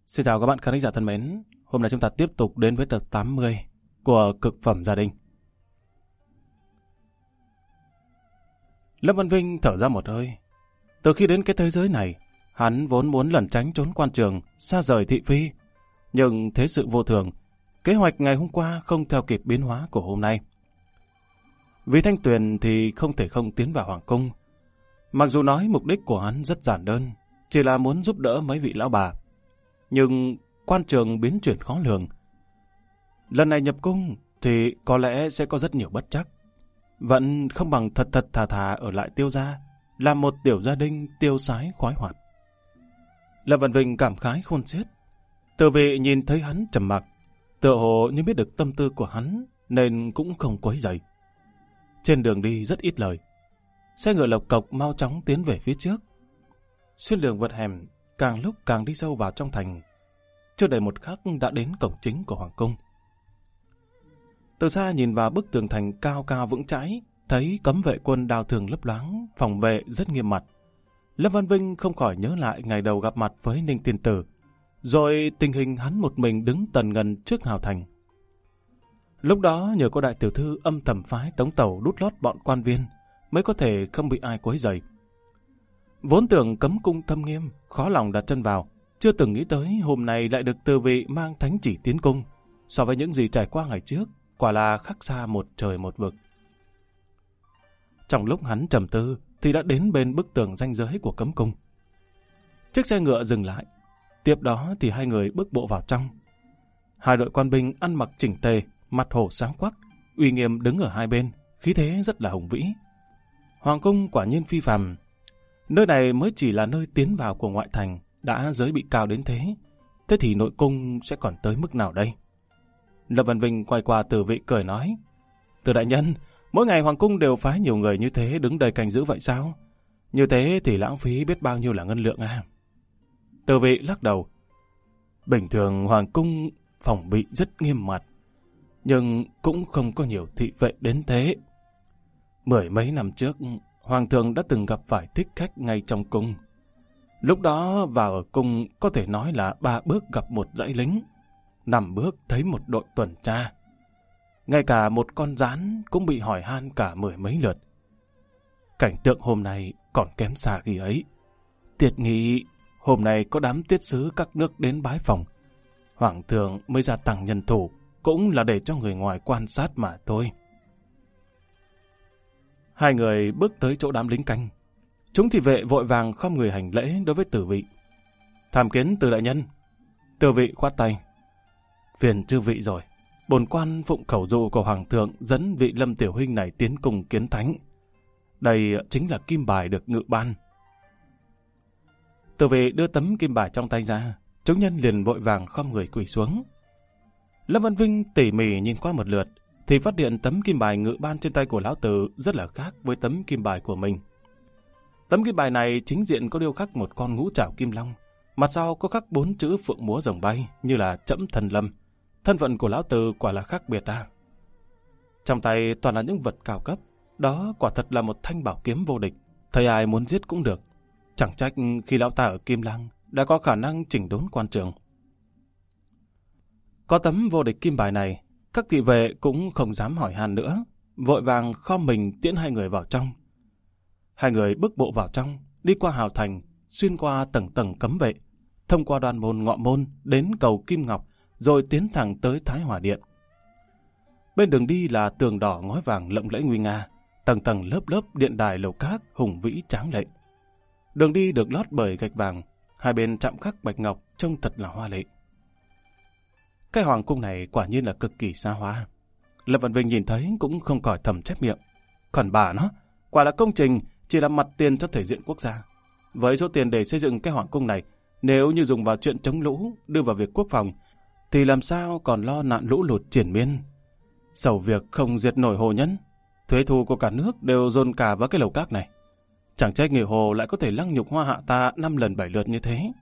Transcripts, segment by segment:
Xin chào các bạn khán giả thân mến. Hôm nay chúng ta tiếp tục đến với tập 80 của Cực phẩm gia đình. Lâm Văn Vinh thở ra một hơi. Từ khi đến cái thế giới này, hắn vốn muốn lẩn tránh trốn quan trường, xa rời thị phi. Nhưng thế sự vô thường, kế hoạch ngày hôm qua không theo kịp biến hóa của hôm nay. Vì Thanh Tuyền thì không thể không tiến vào Hoàng Cung. Mặc dù nói mục đích của hắn rất giản đơn, chỉ là muốn giúp đỡ mấy vị lão bà. Nhưng quan trường biến chuyển khó lường. Lần này nhập cung thì có lẽ sẽ có rất nhiều bất trắc. Vẫn không bằng thật thà ở lại Tiêu gia, làm một tiểu gia đình tiêu sái khoái hoạt. Lâm Văn Vinh cảm khái khôn xiết. Từ vị nhìn thấy hắn trầm mặc, tựa hồ như biết được tâm tư của hắn nên cũng không quấy rầy. Trên đường đi rất ít lời. Xe ngựa lộc cộc mau chóng tiến về phía trước. Xuyên đường vượt hẻm, càng lúc càng đi sâu vào trong thành. Chưa đầy một khắc đã đến cổng chính của Hoàng Cung. Từ xa nhìn vào bức tường thành cao cao vững chãi, thấy cấm vệ quân đao thường lấp loáng, phòng vệ rất nghiêm mặt. Lâm Văn Vinh không khỏi nhớ lại ngày đầu gặp mặt với Ninh Tiên Tử, rồi tình hình hắn một mình đứng tần ngần trước hào thành. Lúc đó nhờ có đại tiểu thư âm thầm phái tống tẩu đút lót bọn quan viên, mới có thể không bị ai quấy rầy. Vốn tưởng cấm cung thâm nghiêm, khó lòng đặt chân vào, chưa từng nghĩ tới hôm nay lại được Từ vị mang thánh chỉ tiến cung. So với những gì trải qua ngày trước, quả là khác xa một trời một vực. Trong lúc hắn trầm tư thì đã đến bên bức tường ranh giới của cấm cung. Chiếc xe ngựa dừng lại, tiếp đó thì hai người bước bộ vào trong. Hai đội quan binh ăn mặc chỉnh tề, mặt hổ sáng quắc, uy nghiêm đứng ở hai bên, khí thế rất là hùng vĩ. Hoàng cung quả nhiên phi phàm. Nơi này mới chỉ là nơi tiến vào của ngoại thành, đã giới bị cao đến thế. Thế thì nội cung sẽ còn tới mức nào đây? Lâm Văn Vinh quay qua Từ vị cười nói: Từ đại nhân, mỗi ngày Hoàng cung đều phái nhiều người như thế đứng đầy canh giữ vậy sao? Như thế thì lãng phí biết bao nhiêu là ngân lượng à? Từ vị lắc đầu: Bình thường Hoàng cung phòng bị rất nghiêm mật, nhưng cũng không có nhiều thị vệ đến thế. Mười mấy năm trước, Hoàng thượng đã từng gặp phải thích khách ngay trong cung. Lúc đó vào ở cung có thể nói là 3 bước gặp một dãy lính, 5 bước thấy một đội tuần tra. Ngay cả một con gián cũng bị hỏi han cả 10 mấy lượt. Cảnh tượng hôm nay còn kém xa khi ấy. Tiệt nghĩ hôm nay có đám tiết sứ các nước đến bái phòng, Hoàng thượng mới gia tăng nhân thủ, cũng là để cho người ngoài quan sát mà thôi. Hai người bước tới chỗ đám lính canh. Chúng thị vệ vội vàng khom người hành lễ đối với Từ vị. Tham kiến Từ đại nhân. Từ vị khoát tay: Phiền chư vị rồi. Bổn quan phụng khẩu dụ của Hoàng thượng dẫn vị Lâm tiểu huynh này tiến cùng kiến thánh. Đây chính là kim bài được ngự ban. Từ vị đưa tấm kim bài trong tay ra. Chúng nhân liền vội vàng khom người quỳ xuống. Lâm Văn Vinh tỉ mỉ nhìn qua một lượt thì phát hiện tấm kim bài ngự ban trên tay của lão tử rất là khác với tấm kim bài của mình. Tấm kim bài này chính diện có điêu khắc một con ngũ trảo kim long, mặt sau có khắc 4 chữ phượng múa rồng bay như là Trẫm Thần Lâm. Thân phận của lão tử quả là khác biệt à. Trong tay toàn là những vật cao cấp, đó quả thật là một thanh bảo kiếm vô địch, thấy ai muốn giết cũng được. Chẳng trách khi lão ta ở Kim Lăng đã có khả năng chỉnh đốn quan trường. Có tấm vô địch kim bài này, các thị vệ cũng không dám hỏi han nữa, vội vàng khom mình tiễn hai người vào trong. Hai người bước bộ vào trong, đi qua hào thành, xuyên qua tầng tầng cấm vệ, thông qua đoan môn ngọ môn đến cầu Kim Ngọc, rồi tiến thẳng tới Thái Hòa Điện. Bên đường đi là tường đỏ ngói vàng lộng lẫy nguy nga, tầng tầng lớp lớp điện đài lầu cát hùng vĩ tráng lệ. Đường đi được lót bởi gạch vàng, hai bên chạm khắc bạch ngọc trông thật là hoa lệ. Cái hoàng cung này quả nhiên là cực kỳ xa hoa. Lâm Văn Vinh nhìn thấy cũng không khỏi thầm chép miệng. Còn bà nó, quả là công trình chỉ là mặt tiền cho thể diện quốc gia. Với số tiền để xây dựng cái hoàng cung này, nếu như dùng vào chuyện chống lũ, đưa vào việc quốc phòng, thì làm sao còn lo nạn lũ lụt triển miên. Sầu việc không diệt nổi hồ nhân, thuế thu của cả nước đều dồn cả vào cái lầu cát này. Chẳng trách người hồ lại có thể lăng nhục hoa hạ ta 5 lần 7 lượt như thế.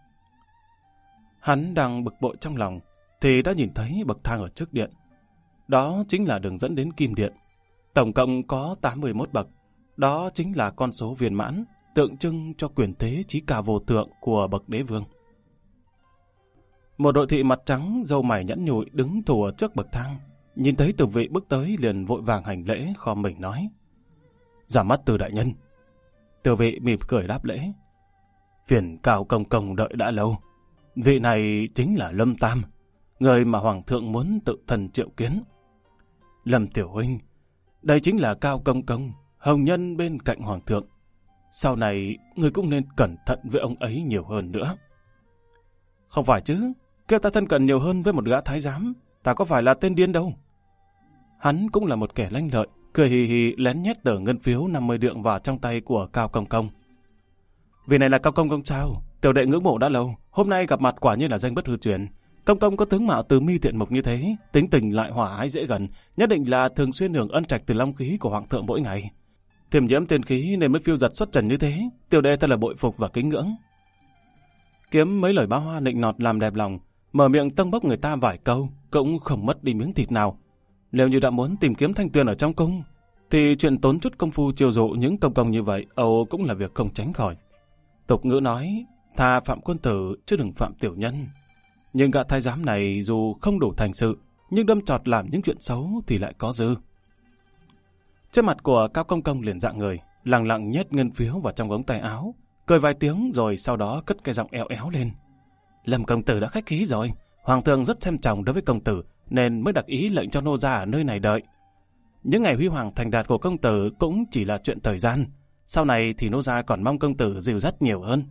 Hắn đang bực bội trong lòng thì đã nhìn thấy bậc thang ở trước điện. Đó chính là đường dẫn đến Kim Điện. Tổng cộng có 81 bậc. Đó chính là con số viên mãn, tượng trưng cho quyền thế chí cao vô thượng của bậc đế vương. Một đội thị mặt trắng, râu mày nhẵn nhụi đứng thủ ở trước bậc thang. Nhìn thấy Từ Vị bước tới liền vội vàng hành lễ, khom mình nói: "Ra mắt Từ đại nhân." Từ Vị mỉm cười đáp lễ: "Phiền Cao công công đợi đã lâu. Vị này chính là Lâm Tam, người mà Hoàng thượng muốn tự thân triệu kiến." "Lâm tiểu huynh, đây chính là Cao công công, hồng nhân bên cạnh Hoàng thượng. Sau này, người cũng nên cẩn thận với ông ấy nhiều hơn nữa." "Không phải chứ, kêu ta thân cận nhiều hơn với một gã thái giám, ta có phải là tên điên đâu." Hắn cũng là một kẻ lanh lợi, cười hì hì lén nhét tờ ngân phiếu 50 lượng vào trong tay của Cao công công. "Vì này là Cao công công sao? Tiểu đệ ngưỡng mộ đã lâu, hôm nay gặp mặt quả nhiên là danh bất hư truyền. Công công có tướng mạo từ mi thiện mục như thế, tính tình lại hòa ái dễ gần, nhất định là thường xuyên hưởng ân trạch từ long khí của Hoàng thượng mỗi ngày. Thiềm nhiễm tiên khí nên mới phiêu giật xuất trần như thế, tiểu đệ thật là bội phục và kính ngưỡng." Kiếm mấy lời bá hoa nịnh nọt làm đẹp lòng, mở miệng tâng bốc người ta vài câu, cũng không mất đi miếng thịt nào. Nếu như đã muốn tìm kiếm thanh tuyền ở trong cung, thì chuyện tốn chút công phu chiêu dụ những công công như vậy, âu cũng là việc không tránh khỏi. Tục ngữ nói, thà phạm quân tử chứ đừng phạm tiểu nhân. Nhưng gã thái giám này dù không đủ thành sự, nhưng đâm chọt làm những chuyện xấu thì lại có dư. Trên mặt của Cao công công liền dạng người, lặng lặng nhét ngân phiếu vào trong ống tay áo, cười vài tiếng rồi sau đó cất cái giọng éo éo lên: "Lâm công tử đã khách khí rồi, Hoàng thượng rất xem trọng đối với công tử, nên mới đặc ý lệnh cho nô gia ở nơi này đợi. Những ngày huy hoàng thành đạt của công tử cũng chỉ là chuyện thời gian, sau này thì nô gia còn mong công tử dìu dắt nhiều hơn."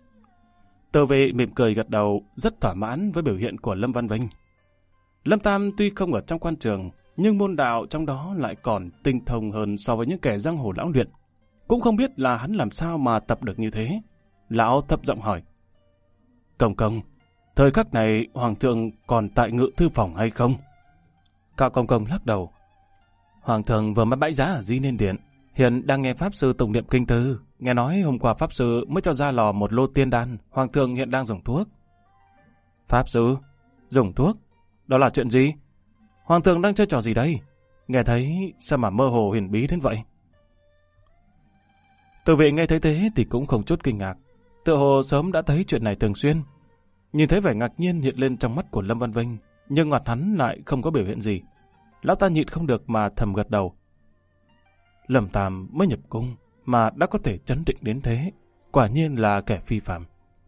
Từ Vị mỉm cười gật đầu, rất thỏa mãn với biểu hiện của Lâm Văn Vinh. Lâm Tam tuy không ở trong quan trường, nhưng môn đạo trong đó lại còn tinh thông hơn so với những kẻ giang hồ lão luyện. Cũng không biết là hắn làm sao mà tập được như thế. Lão thấp giọng hỏi: "Công công, thời khắc này Hoàng thượng còn tại ngự thư phòng hay không?" Cao công công lắc đầu: "Hoàng thượng vừa mới bãi giá ở Di Nên Điện, hiện đang nghe Pháp Sư tụng niệm kinh thư. Nghe nói hôm qua Pháp Sư mới cho ra lò một lô tiên đan, Hoàng thượng hiện đang dùng thuốc." "Pháp Sư? Dùng thuốc? Đó là chuyện gì? Hoàng thượng đang chơi trò gì đây? Nghe thấy sao mà mơ hồ huyền bí đến vậy?" Từ Vị nghe thấy thế thì cũng không chút kinh ngạc, tựa hồ sớm đã thấy chuyện này thường xuyên. Nhìn thấy vẻ ngạc nhiên hiện lên trong mắt của Lâm Văn Vinh, nhưng mặt hắn lại không có biểu hiện gì. Lão ta nhịn không được mà thầm gật đầu. Lâm Tam mới nhập cung mà đã có thể trấn định đến thế, quả nhiên là kẻ phi phàm.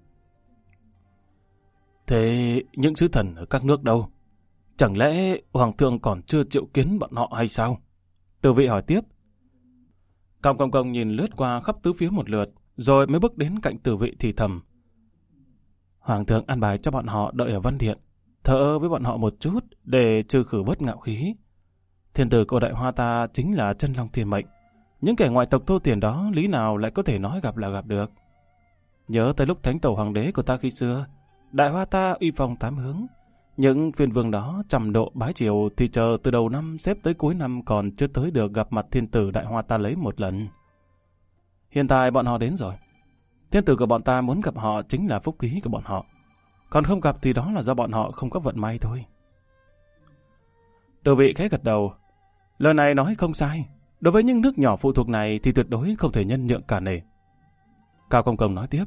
"Thế những sứ thần ở các nước đâu? Chẳng lẽ Hoàng thượng còn chưa triệu kiến bọn họ hay sao?" Từ Vị hỏi tiếp. Cao công công nhìn lướt qua khắp tứ phía một lượt, rồi mới bước đến cạnh Từ Vị thì thầm: "Hoàng thượng an bài cho bọn họ đợi ở văn điện, thở với bọn họ một chút để trừ khử bớt ngạo khí. Thiên tử của Đại Hoa ta chính là chân long thiên mệnh, những kẻ ngoại tộc thô tiền đó lý nào lại có thể nói gặp là gặp được. Nhớ tới lúc thánh tổ hoàng đế của ta khi xưa, Đại Hoa ta uy phong tám hướng, những phiên vương đó trăm độ bái triều thì chờ từ đầu năm xếp tới cuối năm còn chưa tới được gặp mặt thiên tử Đại Hoa ta lấy một lần. Hiện tại bọn họ đến rồi. Thiên tử của bọn ta muốn gặp họ chính là phúc khí của bọn họ, còn không gặp thì đó là do bọn họ không có vận may thôi." Từ Vị khẽ gật đầu. Lời này nói không sai, đối với những nước nhỏ phụ thuộc này thì tuyệt đối không thể nhân nhượng cả nể. Cao công công nói tiếp: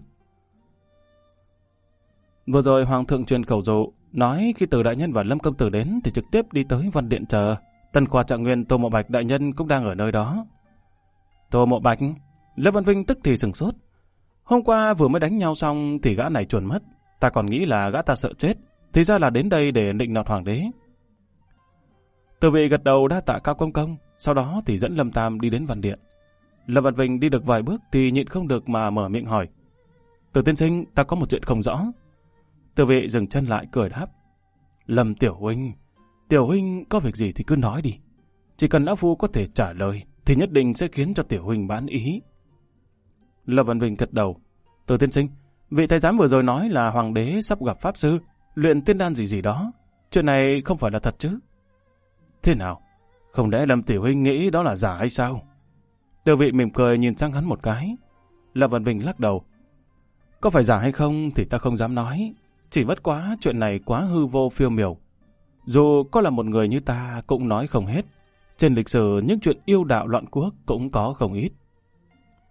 "Vừa rồi Hoàng thượng truyền khẩu dụ, nói khi Từ đại nhân và Lâm công tử đến thì trực tiếp đi tới văn điện chờ. Tân khoa trạng nguyên Tô Mộ Bạch đại nhân cũng đang ở nơi đó." "Tô Mộ Bạch?" Lâm Văn Vinh tức thì sửng sốt. Hôm qua vừa mới đánh nhau xong thì gã này chuồn mất, ta còn nghĩ là gã ta sợ chết, thì ra là đến đây để nịnh nọt hoàng đế. Từ Vị gật đầu đa tạ Cao công công, sau đó thì dẫn Lâm Tam đi đến văn điện. Lâm Văn Vinh đi được vài bước thì nhịn không được mà mở miệng hỏi: "Từ tiên sinh, ta có một chuyện không rõ." Từ Vị dừng chân lại cười đáp: "Lâm tiểu huynh có việc gì thì cứ nói đi. Chỉ cần lão phu có thể trả lời thì nhất định sẽ khiến cho tiểu huynh mãn ý." Lâm Văn Vinh gật đầu: "Từ tiên sinh, vị thái giám vừa rồi nói là hoàng đế sắp gặp pháp sư, luyện tiên đan gì gì đó. Chuyện này không phải là thật chứ?" "Thế nào? Không lẽ Lâm tiểu huynh nghĩ đó là giả hay sao?" Từ Vị mỉm cười nhìn sang hắn một cái. Lâm Văn Vinh lắc đầu: "Có phải giả hay không thì ta không dám nói. Chỉ bất quá chuyện này quá hư vô phiêu miểu. Dù có là một người như ta cũng nói không hết. Trên lịch sử những chuyện yêu đạo loạn quốc cũng có không ít."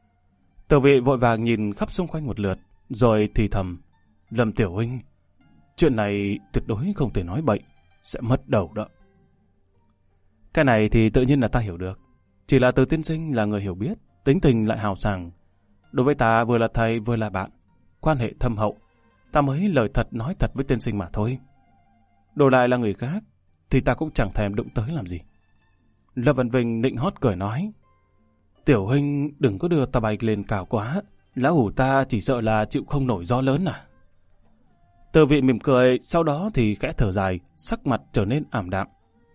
Từ Vị vội vàng nhìn khắp xung quanh một lượt, rồi thì thầm: "Lâm tiểu huynh, chuyện này tuyệt đối không thể nói bậy, sẽ mất đầu đó. Cái này thì tự nhiên là ta hiểu được. Chỉ là Từ tiên sinh là người hiểu biết, tính tình lại hào sảng. Đối với ta vừa là thầy vừa là bạn, quan hệ thâm hậu, ta mới lời thật nói thật với tiên sinh mà thôi. Đổi lại là người khác, thì ta cũng chẳng thèm đụng tới làm gì. Lâm Văn Vinh nịnh hót cười nói, tiểu huynh đừng có đưa ta bay lên cao quá, lão hủ ta chỉ sợ là chịu không nổi gió lớn à. Từ vị mỉm cười, sau đó thì khẽ thở dài, sắc mặt trở nên ảm đạm.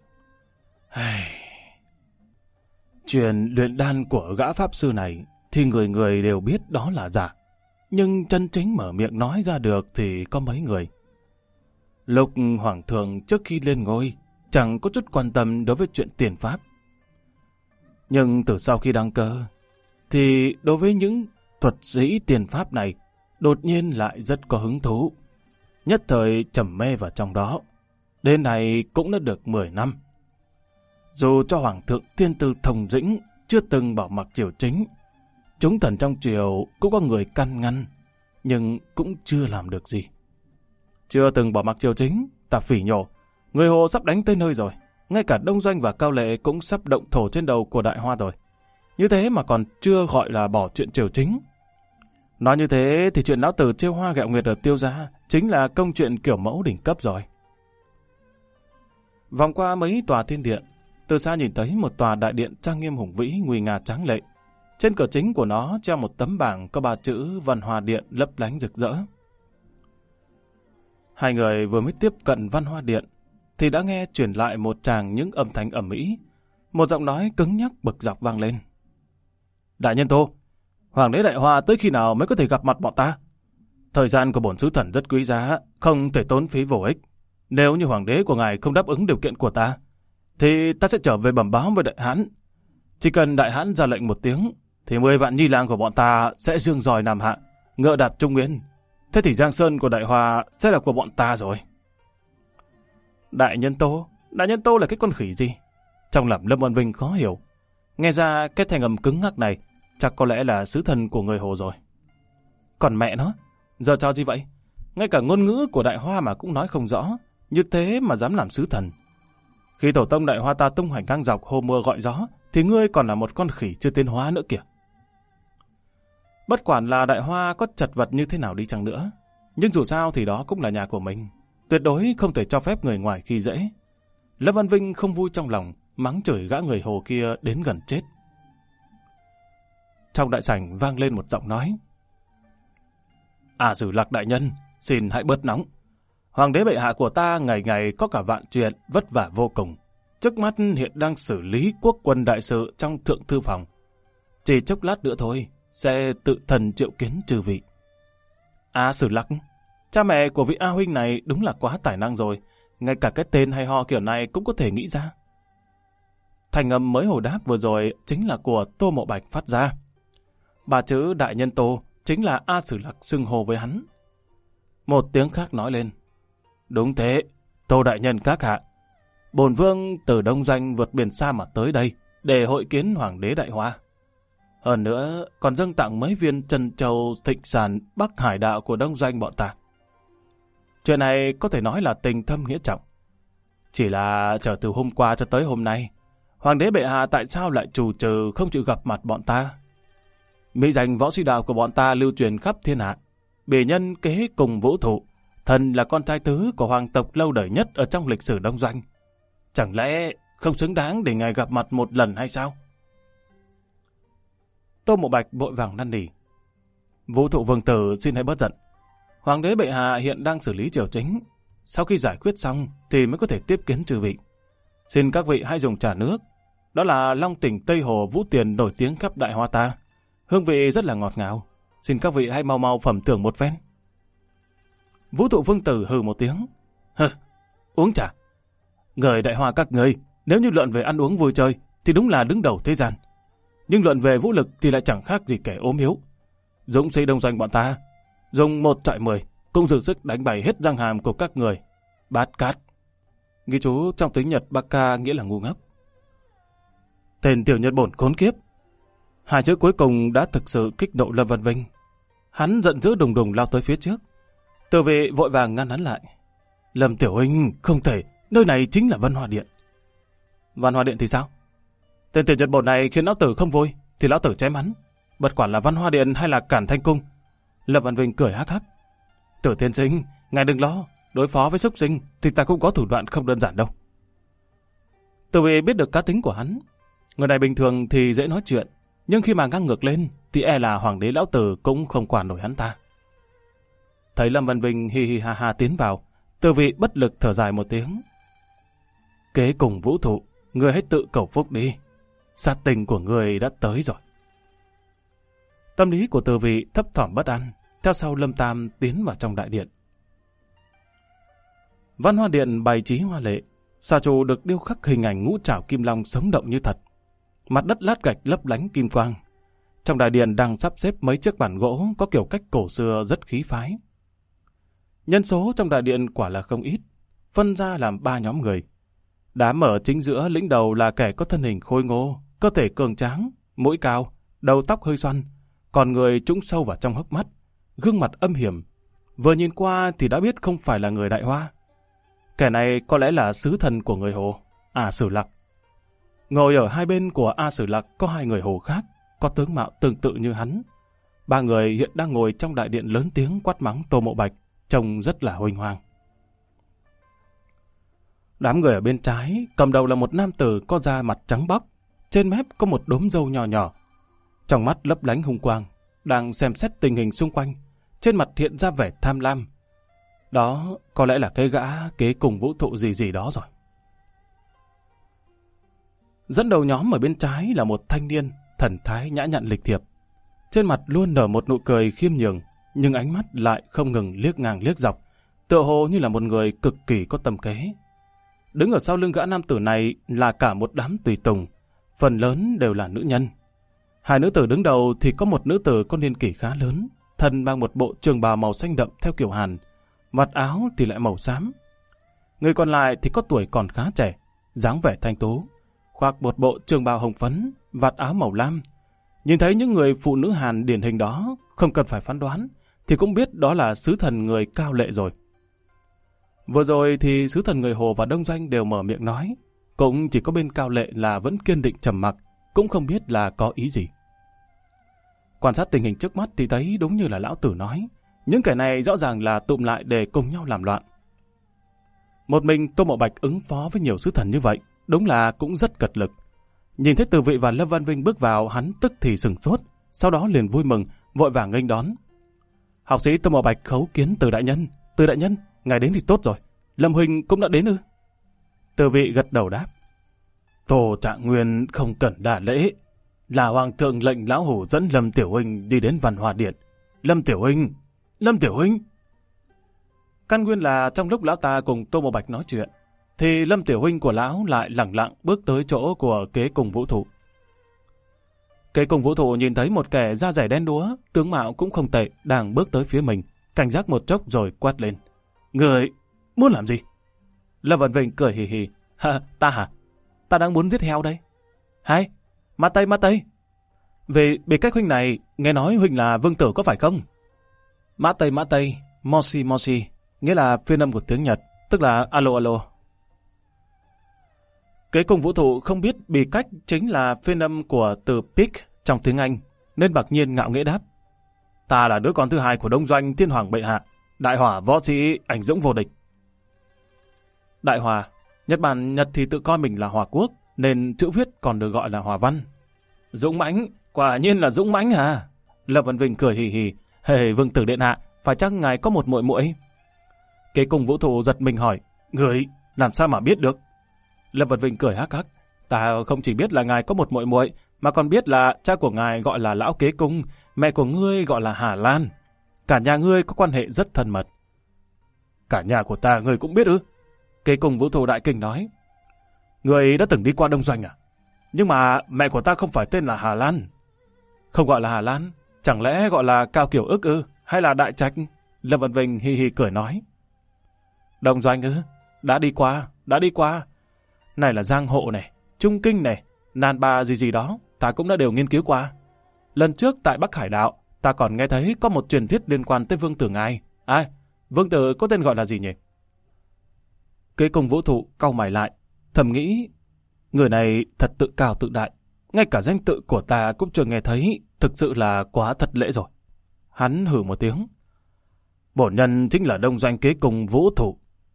Chuyện luyện đan của gã pháp sư này thì người người đều biết đó là giả, nhưng chân chính mở miệng nói ra được thì có mấy người. Lúc hoàng thượng trước khi lên ngôi chẳng có chút quan tâm đối với chuyện tiền pháp. Nhưng từ sau khi đăng cơ thì đối với những thuật sĩ tiền pháp này đột nhiên lại rất có hứng thú. Nhất thời trầm mê vào trong đó. Đến này cũng đã được 10 năm. Dù cho Hoàng thượng Thiên Tư Thông Dĩnh chưa từng bỏ mặc triều chính, chúng thần trong triều cũng có người can ngăn, nhưng cũng chưa làm được gì. Chưa từng bỏ mặc triều chính, ta phỉ nhổ, người Hồ sắp đánh tới nơi rồi. Ngay cả Đông Doanh và Cao Lệ cũng sắp động thổ trên đầu của Đại Hoa rồi. Như thế mà còn chưa gọi là bỏ chuyện triều chính. Nói như thế thì chuyện lão tử trêu hoa gẹo nguyệt ở Tiêu Gia chính là công chuyện kiểu mẫu đỉnh cấp rồi. Vòng qua mấy tòa thiên điện, từ xa nhìn thấy một tòa đại điện trang nghiêm hùng vĩ, nguy nga tráng lệ. Trên cửa chính của nó treo một tấm bảng có 3 chữ Văn Hoa Điện lấp lánh rực rỡ. Hai người vừa mới tiếp cận Văn Hoa Điện thì đã nghe truyền lại một tràng những âm thanh ầm ĩ, một giọng nói cứng nhắc bực dọc vang lên. Đại nhân Tô, Hoàng đế Đại Hoa tới khi nào mới có thể gặp mặt bọn ta? Thời gian của bổn sứ thần rất quý giá, không thể tốn phí vô ích. Nếu như hoàng đế của ngài không đáp ứng điều kiện của ta, thì ta sẽ trở về bẩm báo với Đại Hãn. Chỉ cần Đại Hãn ra lệnh một tiếng, thì 10 vạn nhi lang của bọn ta sẽ dương roi Nam Hạ, ngựa đạp Trung Nguyên. Thế thì Giang Sơn của Đại Hoa sẽ là của bọn ta rồi. Đại nhân Tô là cái con khỉ gì? Trong lòng Lâm Văn Vinh khó hiểu. Nghe ra cái thành âm cứng ngắc này chắc có lẽ là sứ thần của người Hồ rồi. Còn mẹ nó, giờ cho gì vậy? Ngay cả ngôn ngữ của Đại Hoa mà cũng nói không rõ, như thế mà dám làm sứ thần. Khi tổ tông Đại Hoa ta tung hoành ngang dọc hô mưa gọi gió, thì ngươi còn là một con khỉ chưa tiến hóa nữa kìa. Bất quản là Đại Hoa có chật vật như thế nào đi chăng nữa, nhưng dù sao thì đó cũng là nhà của mình, tuyệt đối không thể cho phép người ngoài khi dễ. Lâm Văn Vinh không vui trong lòng, mắng chửi gã người Hồ kia đến gần chết. Trong đại sảnh vang lên một giọng nói. Sử Lạc đại nhân, xin hãy bớt nóng. Hoàng đế bệ hạ của ta ngày ngày có cả vạn chuyện vất vả vô cùng. Trước mắt hiện đang xử lý quốc quân đại sự trong thượng thư phòng. Chỉ chốc lát nữa thôi, sẽ tự thần triệu kiến chư vị. Sử Lạc, cha mẹ của vị A huynh này đúng là quá tài năng rồi. Ngay cả cái tên hay ho kiểu này cũng có thể nghĩ ra. Thành âm mới hồi đáp vừa rồi chính là của Tô Mộ Bạch phát ra. Bà chữ đại nhân Tô chính là A Sử Lạc xưng hô với hắn. Một tiếng khác nói lên. Đúng thế, Tô đại nhân các hạ. Bổn vương từ Đông Doanh vượt biển xa mà tới đây để hội kiến Hoàng đế Đại Hoa. Hơn nữa còn dâng tặng mấy viên trân châu thịnh sản Bắc Hải đạo của Đông Doanh bọn ta. Chuyện này có thể nói là tình thâm nghĩa trọng. Chỉ là chờ từ hôm qua cho tới hôm nay, Hoàng đế bệ hạ tại sao lại trù trừ không chịu gặp mặt bọn ta? Mỹ danh võ sĩ đạo của bọn ta lưu truyền khắp thiên hạ. Bỉ nhân kế cùng vũ thụ, thần là con trai tứ của hoàng tộc lâu đời nhất ở trong lịch sử Đông Doanh. Chẳng lẽ không xứng đáng để ngài gặp mặt một lần hay sao? Tô Mộ Bạch vội vàng năn nỉ. Vũ thụ vương tử xin hãy bớt giận. Hoàng đế bệ hạ hiện đang xử lý triều chính. Sau khi giải quyết xong thì mới có thể tiếp kiến chư vị. Xin các vị hãy dùng trà nước. Đó là Long Tỉnh Tây Hồ Vũ Tiền nổi tiếng khắp Đại Hoa ta. Hương vị rất là ngọt ngào. Xin các vị hãy mau mau phẩm thưởng một phen. Vũ thụ vương tử hừ một tiếng. Uống trà. Người Đại Hoa các người, nếu như luận về ăn uống vui chơi thì đúng là đứng đầu thế gian. Nhưng luận về vũ lực thì lại chẳng khác gì kẻ ốm yếu. Dũng sĩ Đông Doanh bọn ta dùng 1 trọi 10 cũng dư sức đánh bày hết răng hàm của các người. Bát cát. Ghi chú trong tiếng Nhật Baka nghĩa là ngu ngốc. Tên tiểu Nhật bổn khốn kiếp. 2 chữ cuối cùng đã thực sự kích nộ Lâm Văn Vinh. Hắn giận dữ đùng đùng lao tới phía trước. Từ vị vội vàng ngăn hắn lại. Lâm Tiểu Huynh, không thể, nơi này chính là Văn Hoa Điện. Văn Hoa Điện thì sao? Tên tiểu nhật bột này khiến lão tử không vui, thì lão tử chém hắn. Bất quản là Văn Hoa Điện hay là Cản Thanh Cung. Lâm Văn Vinh cười hắc hắc. Tử tiên sinh, ngài đừng lo, đối phó với súc sinh thì ta cũng có thủ đoạn không đơn giản đâu. Từ vì biết được cá tính của hắn, người này bình thường thì dễ nói chuyện, nhưng khi mà ngang ngược lên thì e là hoàng đế lão tử cũng không quản nổi hắn ta. Thấy Lâm Văn Vinh hi hi ha ha tiến vào, Từ vị bất lực thở dài một tiếng. Kế cùng vũ thụ, người hãy tự cầu phúc đi. Sát tình của người đã tới rồi. Tâm lý của Từ vị thấp thỏm bất an, theo sau Lâm Tam tiến vào trong đại điện. Văn Hoa Điện bày trí hoa lệ, xà trù được điêu khắc hình ảnh ngũ trảo kim long sống động như thật. Mặt đất lát gạch lấp lánh kim quang. Trong đại điện đang sắp xếp mấy chiếc bàn gỗ có kiểu cách cổ xưa rất khí phái. Nhân số trong đại điện quả là không ít, phân ra làm 3 nhóm người. Đám ở chính giữa lĩnh đầu là kẻ có thân hình khôi ngô, cơ thể cường tráng, mũi cao, đầu tóc hơi xoăn, còn người trũng sâu vào trong hốc mắt, gương mặt âm hiểm. Vừa nhìn qua thì đã biết không phải là người Đại Hoa. Kẻ này có lẽ là sứ thần của người Hồ, A Sử Lạc. Ngồi ở hai bên của A Sử Lạc có 2 người Hồ khác, có tướng mạo tương tự như hắn. 3 người hiện đang ngồi trong đại điện lớn tiếng quát mắng Tô Mộ Bạch, trông rất là huênh hoang. Đám người ở bên trái, cầm đầu là một nam tử có da mặt trắng bóc, trên mép có một đốm râu nhỏ nhỏ. Trong mắt lấp lánh hung quang, đang xem xét tình hình xung quanh, trên mặt hiện ra vẻ tham lam. Đó có lẽ là cái gã kế cùng vũ thụ gì gì đó rồi. Dẫn đầu nhóm ở bên trái là một thanh niên, thần thái nhã nhặn lịch thiệp. Trên mặt luôn nở một nụ cười khiêm nhường, nhưng ánh mắt lại không ngừng liếc ngang liếc dọc, tựa hồ như là một người cực kỳ có tâm kế. Đứng ở sau lưng gã nam tử này là cả một đám tùy tùng, phần lớn đều là nữ nhân. 2 nữ tử đứng đầu thì có một nữ tử có niên kỷ khá lớn, thân mang một bộ trường bào màu xanh đậm theo kiểu Hàn, vạt áo thì lại màu xám. Người còn lại thì có tuổi còn khá trẻ, dáng vẻ thanh tú, khoác một bộ trường bào hồng phấn, vạt áo màu lam. Nhìn thấy những người phụ nữ Hàn điển hình đó, không cần phải phán đoán, thì cũng biết đó là sứ thần người Cao Lệ rồi. Vừa rồi thì sứ thần người Hồ và Đông Doanh đều mở miệng nói, cũng chỉ có bên Cao Lệ là vẫn kiên định trầm mặc, cũng không biết là có ý gì. Quan sát tình hình trước mắt thì thấy đúng như là lão tử nói, những kẻ này rõ ràng là tụm lại để cùng nhau làm loạn. Một mình Tô Mộ Bạch ứng phó với nhiều sứ thần như vậy, đúng là cũng rất cật lực. Nhìn thấy Từ Vị và Lâm Văn Vinh bước vào, hắn tức thì sừng sốt, sau đó liền vui mừng, vội vàng nghênh đón. Học sĩ Tô Mộ Bạch khấu kiến Từ đại nhân, ngài đến thì tốt rồi. Lâm huynh cũng đã đến ư? Từ Vị gật đầu đáp. Tô Trạng Nguyên không cần đả lễ, là hoàng thượng lệnh lão hủ dẫn Lâm tiểu huynh đi đến Văn Hoa Điện. Lâm tiểu huynh. Căn nguyên là trong lúc lão ta cùng Tô Mộ Bạch nói chuyện, thì Lâm tiểu huynh của lão lại lẳng lặng bước tới chỗ của Kế cùng vũ thụ. Kế cùng vũ thụ nhìn thấy một kẻ da dẻ đen đúa, tướng mạo cũng không tệ, đang bước tới phía mình, cảnh giác một chốc rồi quát lên. Người muốn làm gì? Lâm Văn Vinh cười hì hì. Ta hả? Ta đang muốn giết heo đây. Hay, Mã Tây. Về biệt cách huynh này, nghe nói huynh là vương tử có phải không? Mã Tây, Moshi, nghĩa là phiên âm của tiếng Nhật, tức là alo. Kế cùng vũ thụ không biết bì cách chính là phiên âm của từ pick trong tiếng Anh, nên bạc nhiên ngạo nghễ đáp. Ta là đứa con thứ 2 của Đông Doanh Thiên Hoàng bệ hạ, đại hỏa võ sĩ anh dũng vô địch. Đại hỏa, Nhật thì tự coi mình là Hòa Quốc, nên chữ viết còn được gọi là Hòa Văn. Dũng mãnh, quả nhiên là dũng mãnh à? Lâm Văn Vinh cười hì hì. Hề vương tử điện hạ, phải chắc ngài có một muội muội? Kế cùng vũ thụ giật mình hỏi. Người làm sao mà biết được? Lâm Văn Vinh cười hắc hắc. Ta không chỉ biết là ngài có một muội muội, mà còn biết là cha của ngài gọi là Lão Kế Cung, mẹ của ngươi gọi là Hà Lan. Cả nhà ngươi có quan hệ rất thân mật. Cả nhà của ta ngươi cũng biết ư? Kế cùng vũ thụ đại kinh nói. Ngươi đã từng đi qua Đông Doanh à? Nhưng mà mẹ của ta không phải tên là Hà Lan. Không gọi là Hà Lan, chẳng lẽ gọi là Cao Kiều Ức ư? Hay là Đại Trạch? Lâm Văn Vinh hi hi cười nói. Đông Doanh ư? Đã đi qua. Này là Giang Hộ này, Trung Kinh này, Nan Ba gì đó, ta cũng đã đều nghiên cứu qua. Lần trước tại Bắc Hải Đạo, ta còn nghe thấy có một truyền thuyết liên quan tới vương tử ngài. Ai? Vương tử có tên gọi là gì nhỉ? Kế Công Vũ Thụ cau mày lại, thầm nghĩ, người này thật tự cao tự đại, ngay cả danh tự của ta cũng chưa nghe thấy, thực sự là quá thất lễ rồi. Hắn hừ một tiếng. Bổn nhân chính là đông doanh Kế Công Vũ Thụ.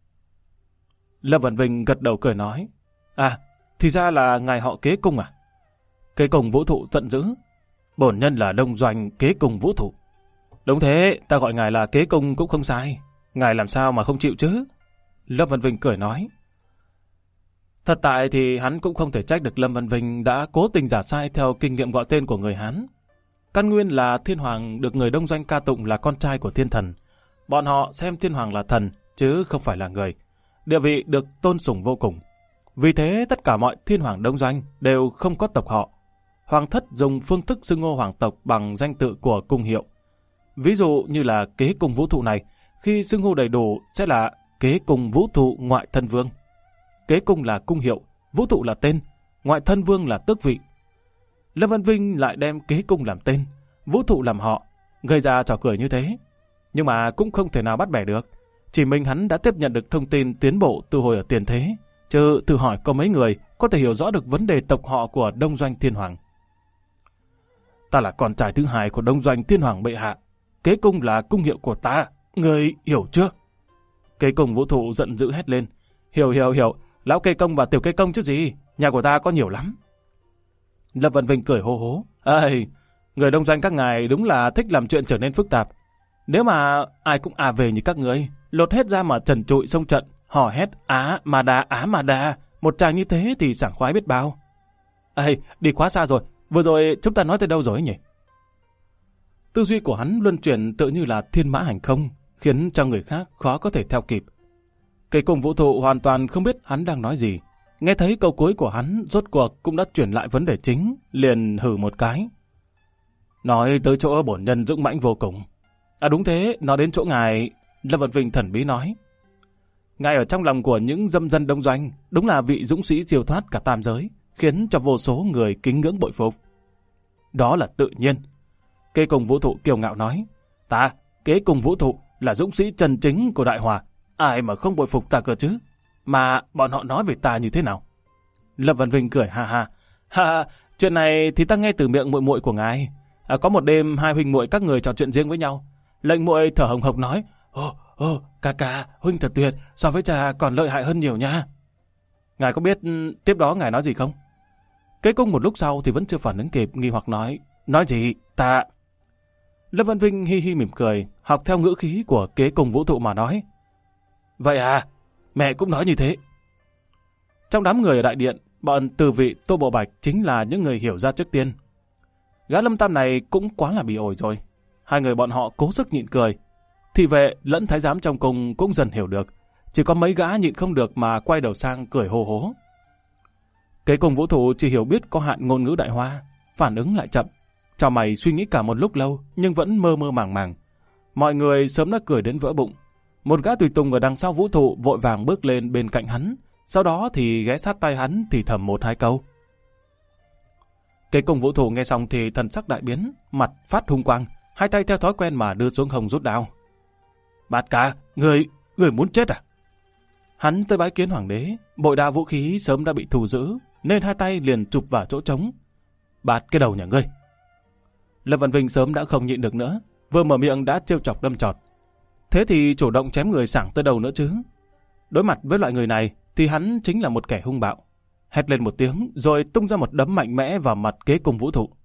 Lâm Vân Vinh gật đầu cười nói, à, thì ra là ngài họ Kế Công à? Kế Công Vũ Thụ giận dữ, bổn nhân là đông doanh Kế Công Vũ Thụ. Đúng thế, ta gọi ngài là Kế Công cũng không sai, ngài làm sao mà không chịu chứ? Lâm Vân Vinh cười nói. Thật tại thì hắn cũng không thể trách được Lâm Vân Vinh đã cố tình giả sai theo kinh nghiệm gọi tên của người Hán. Căn nguyên là Thiên Hoàng được người đông doanh ca tụng là con trai của thiên thần. Bọn họ xem Thiên Hoàng là thần, chứ không phải là người. Địa vị được tôn sùng vô cùng. Vì thế tất cả mọi Thiên Hoàng đông doanh đều không có tộc họ. Hoàng thất dùng phương thức xưng hô hoàng tộc bằng danh tự của cung hiệu. Ví dụ như là Kế Công Vũ Thụ này, khi xưng hô đầy đủ sẽ là Kế Công Vũ Thụ ngoại thân vương. Kế Công là cung hiệu, Vũ Thụ là tên, ngoại thân vương là tước vị. Lâm Văn Vinh lại đem Kế Công làm tên, Vũ Thụ làm họ, gây ra trò cười như thế. Nhưng mà cũng không thể nào bắt bẻ được. Chỉ mình hắn đã tiếp nhận được thông tin tiến bộ từ hồi ở tiền thế, chứ thử hỏi có mấy người có thể hiểu rõ được vấn đề tộc họ của đông doanh Thiên Hoàng. Ta là con trai thứ hai của đông doanh Thiên Hoàng bệ hạ. Kế Công là cung hiệu của ta, người hiểu chưa? Kế Công Vũ Thụ giận dữ hét lên. Hiểu, lão Kế Công và tiểu Kế Công chứ gì, nhà của ta có nhiều lắm. Lâm Vân Vinh cười hô hố. Ây, người đông doanh các ngài đúng là thích làm chuyện trở nên phức tạp. Nếu mà ai cũng về như các người, lột hết ra mà trần trụi sông trận, hò hét á mà đà, một tràng như thế thì sảng khoái biết bao. Ây, đi quá xa rồi, vừa rồi chúng ta nói tới đâu rồi nhỉ? Tư duy của hắn luân chuyển tự như là thiên mã hành không, khiến cho người khác khó có thể theo kịp. Kế Công Vũ Thụ hoàn toàn không biết hắn đang nói gì. Nghe thấy câu cuối của hắn, rốt cuộc cũng đã chuyển lại vấn đề chính, liền hừ một cái. Nói tới chỗ bổn nhân dũng mãnh vô cùng. À đúng thế, nói đến chỗ ngài, Lâm Vật Vinh thần bí nói. Ngài ở trong lòng của những dâm dân đông doanh, đúng là vị dũng sĩ siêu thoát cả tam giới, khiến cho vô số người kính ngưỡng bội phục. Đó là tự nhiên. Kế Công Vũ Thụ kiêu ngạo nói. Ta, Kế Công Vũ Thụ, là dũng sĩ chân chính của Đại Hòa. Ai mà không bội phục ta cơ chứ? Mà bọn họ nói về ta như thế nào? Lâm Văn Vinh cười ha ha, chuyện này thì ta nghe từ miệng muội muội của ngài. Có một đêm hai huynh muội các người trò chuyện riêng với nhau. Lệnh muội thở hồng hộc nói, ca, huynh thật tuyệt, so với cha còn lợi hại hơn nhiều nha. Ngài có biết tiếp đó ngài nói gì không? Kế Công một lúc sau thì vẫn chưa phản ứng kịp, nghi hoặc nói gì, ta... Lâm Văn Vinh hi hi mỉm cười, học theo ngữ khí của Kế Công Vũ Thụ mà nói. Vậy à, mẹ cũng nói như thế. Trong đám người ở đại điện, bọn Từ Vị, Tô Bộ Bạch chính là những người hiểu ra trước tiên. Gã Lâm Tam này cũng quá là bị ổi rồi. Hai người bọn họ cố sức nhịn cười. Thị vệ lẫn thái giám trong cung cũng dần hiểu được. Chỉ có mấy gã nhịn không được mà quay đầu sang cười hô hố. Kế Công Vũ Thụ chỉ hiểu biết có hạn ngôn ngữ Đại Hoa, phản ứng lại chậm. Chào mày suy nghĩ cả một lúc lâu nhưng vẫn mơ mơ màng màng. Mọi người sớm đã cười đến vỡ bụng. Một gã tùy tùng ở đằng sau Vũ Thụ vội vàng bước lên bên cạnh hắn, sau đó thì ghé sát tay hắn thì thầm một hai câu. Kế Công Vũ Thụ nghe xong thì thần sắc đại biến, mặt phát hung quang, hai tay theo thói quen mà đưa xuống hông rút đao. Bát Ca, người muốn chết à? Hắn tới bái kiến hoàng đế, bội đao vũ khí sớm đã bị thu giữ, nên hai tay liền chụp vào chỗ trống. Bạt cái đầu nhà ngươi. Lâm Văn Vinh sớm đã không nhịn được nữa, vừa mở miệng đã trêu chọc đâm chọt. Thế thì chủ động chém người sảng tới đầu nữa chứ. Đối mặt với loại người này thì hắn chính là một kẻ hung bạo. Hét lên một tiếng rồi tung ra một đấm mạnh mẽ vào mặt Kế Công Vũ Thụ.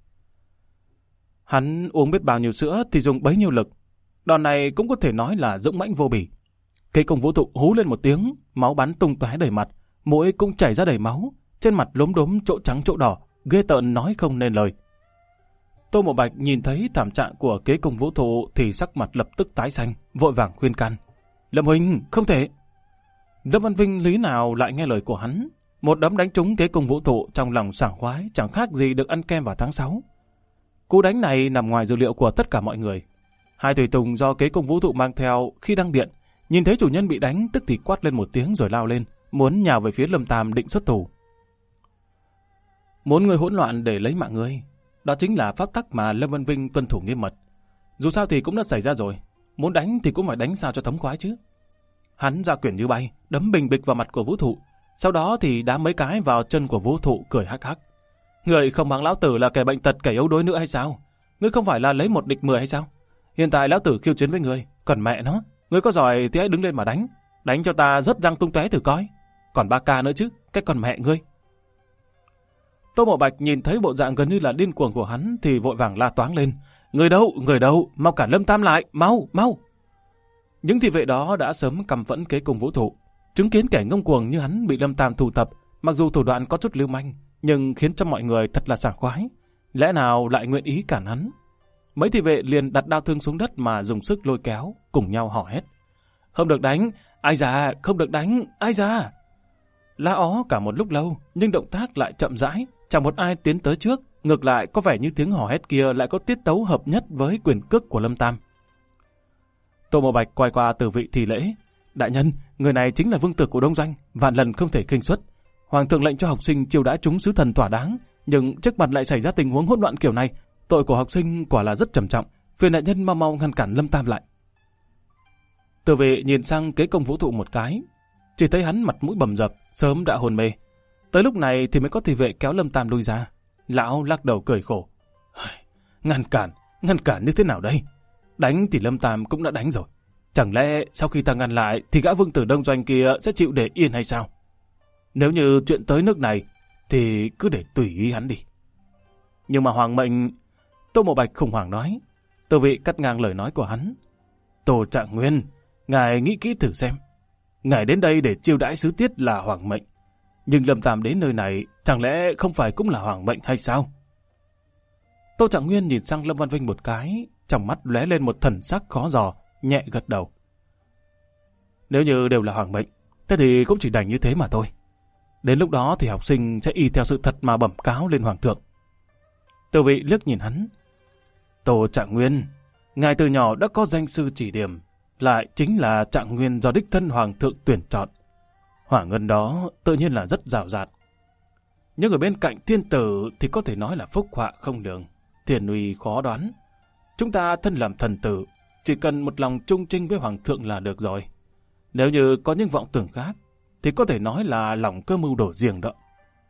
Hắn uống biết bao nhiêu sữa thì dùng bấy nhiêu lực. Đòn này cũng có thể nói là dũng mãnh vô bỉ. Kế Công Vũ Thụ hú lên một tiếng, máu bắn tung tóe đầy mặt, mũi cũng chảy ra đầy máu, trên mặt lốm đốm chỗ trắng chỗ đỏ, ghê tợn nói không nên lời. Tô Mộ Bạch nhìn thấy thảm trạng của Kế Công Vũ Thụ thì sắc mặt lập tức tái xanh, vội vàng khuyên can. Lâm huynh, không thể. Lâm Văn Vinh lý nào lại nghe lời của hắn. Một đấm đánh trúng Kế Công Vũ Thụ trong lòng sảng khoái, chẳng khác gì được ăn kem vào tháng 6. Cú đánh này nằm ngoài dự liệu của tất cả mọi người. Hai tùy tùng do Kế Công Vũ Thụ mang theo khi đăng điện, nhìn thấy chủ nhân bị đánh tức thì quát lên một tiếng rồi lao lên, muốn nhào về phía Lâm Tam định xuất thủ. Muốn ngươi hỗn loạn để lấy mạng ngươi, đó chính là pháp tắc mà Lâm Văn Vinh tuân thủ nghiêm mật. Dù sao thì cũng đã xảy ra rồi, muốn đánh thì cũng phải đánh sao cho thống khoái chứ. Hắn ra quyền như bay, đấm bình bịch vào mặt của Vũ Thụ. Sau đó thì đá mấy cái vào chân của Vũ Thụ, cười hắc hắc. Người không mắng lão tử là kẻ bệnh tật, kẻ yếu đuối nữa hay sao? Ngươi không phải là lấy 1 địch 10 hay sao? Hiện tại lão tử khiêu chiến với ngươi, còn mẹ nó, ngươi có giỏi thì hãy đứng lên mà đánh. Đánh cho ta rớt răng tung tóe thử coi. Còn 3 ca nữa chứ, cái con mẹ ngươi. Tô Mộ Bạch nhìn thấy bộ dạng gần như là điên cuồng của hắn thì vội vàng la toáng lên. Người đâu, mau cản Lâm Tam lại, mau. Những thị vệ đó đã sớm căm phẫn kế cùng Vũ Thụ. Chứng kiến kẻ ngông cuồng như hắn bị Lâm Tam thu tập, mặc dù thủ đoạn có chút lưu manh, nhưng khiến cho mọi người thật là sảng khoái. Lẽ nào lại nguyện ý cản hắn? Mấy thị vệ liền đặt đao thương xuống đất mà dùng sức lôi kéo, cùng nhau hò hét. Không được đánh, ai già, không được đánh, ai già. La ó cả một lúc lâu, nhưng động tác lại chậm rãi, chẳng một ai tiến tới trước, ngược lại có vẻ như tiếng hò hét kia lại có tiết tấu hợp nhất với quyền cước của Lâm Tam. Tô Mộ Bạch quay qua Từ Vị thì lễ. Đại nhân, người này chính là vương tử của Đông Doanh, vạn lần không thể khinh suất. Hoàng thượng lệnh cho học sinh chiêu đãi chúng sứ thần thỏa đáng, nhưng trước mặt lại xảy ra tình huống hỗn loạn kiểu này, tội của học sinh quả là rất trầm trọng, phiền đại nhân mau ngăn cản Lâm Tam lại. Từ Vị nhìn sang kế công Vũ Thụ một cái, chỉ thấy hắn mặt mũi bầm dập, sớm đã hôn mê. Tới lúc này thì mới có thị vệ kéo Lâm Tam lui ra. Lão lắc đầu cười khổ. Ngăn cản như thế nào đây? Đánh thì Lâm Tam cũng đã đánh rồi. Chẳng lẽ sau khi ta ngăn lại thì gã vương tử Đông Doanh kia sẽ chịu để yên hay sao? Nếu như chuyện tới nước này thì cứ để tùy ý hắn đi. Nhưng mà hoàng mệnh... Tô Mộ Bạch khủng hoảng nói. Từ Vị cắt ngang lời nói của hắn. Tô Trạng Nguyên, ngài nghĩ kỹ thử xem. Ngài đến đây để chiêu đãi sứ tiết là hoàng mệnh. Nhưng Lâm Tam đến nơi này chẳng lẽ không phải cũng là hoàng mệnh hay sao? Tô Trạng Nguyên nhìn sang Lâm Văn Vinh một cái, trong mắt lóe lên một thần sắc khó dò, nhẹ gật đầu. Nếu như đều là hoàng mệnh, thế thì cũng chỉ đành như thế mà thôi. Đến lúc đó thì học sinh sẽ y theo sự thật mà bẩm cáo lên hoàng thượng. Từ Vị liếc nhìn hắn. Tô Trạng Nguyên, ngài từ nhỏ đã có danh sư chỉ điểm, lại chính là Trạng Nguyên do đích thân hoàng thượng tuyển chọn. Hỏa ngân đó tự nhiên là rất rào rạt. Nhưng ở bên cạnh thiên tử thì có thể nói là phúc họa không lường, thiên uy khó đoán. Chúng ta thân làm thần tử, chỉ cần một lòng trung trinh với hoàng thượng là được rồi. Nếu như có những vọng tưởng khác, thì có thể nói là lòng cơ mưu đổ riêng đó.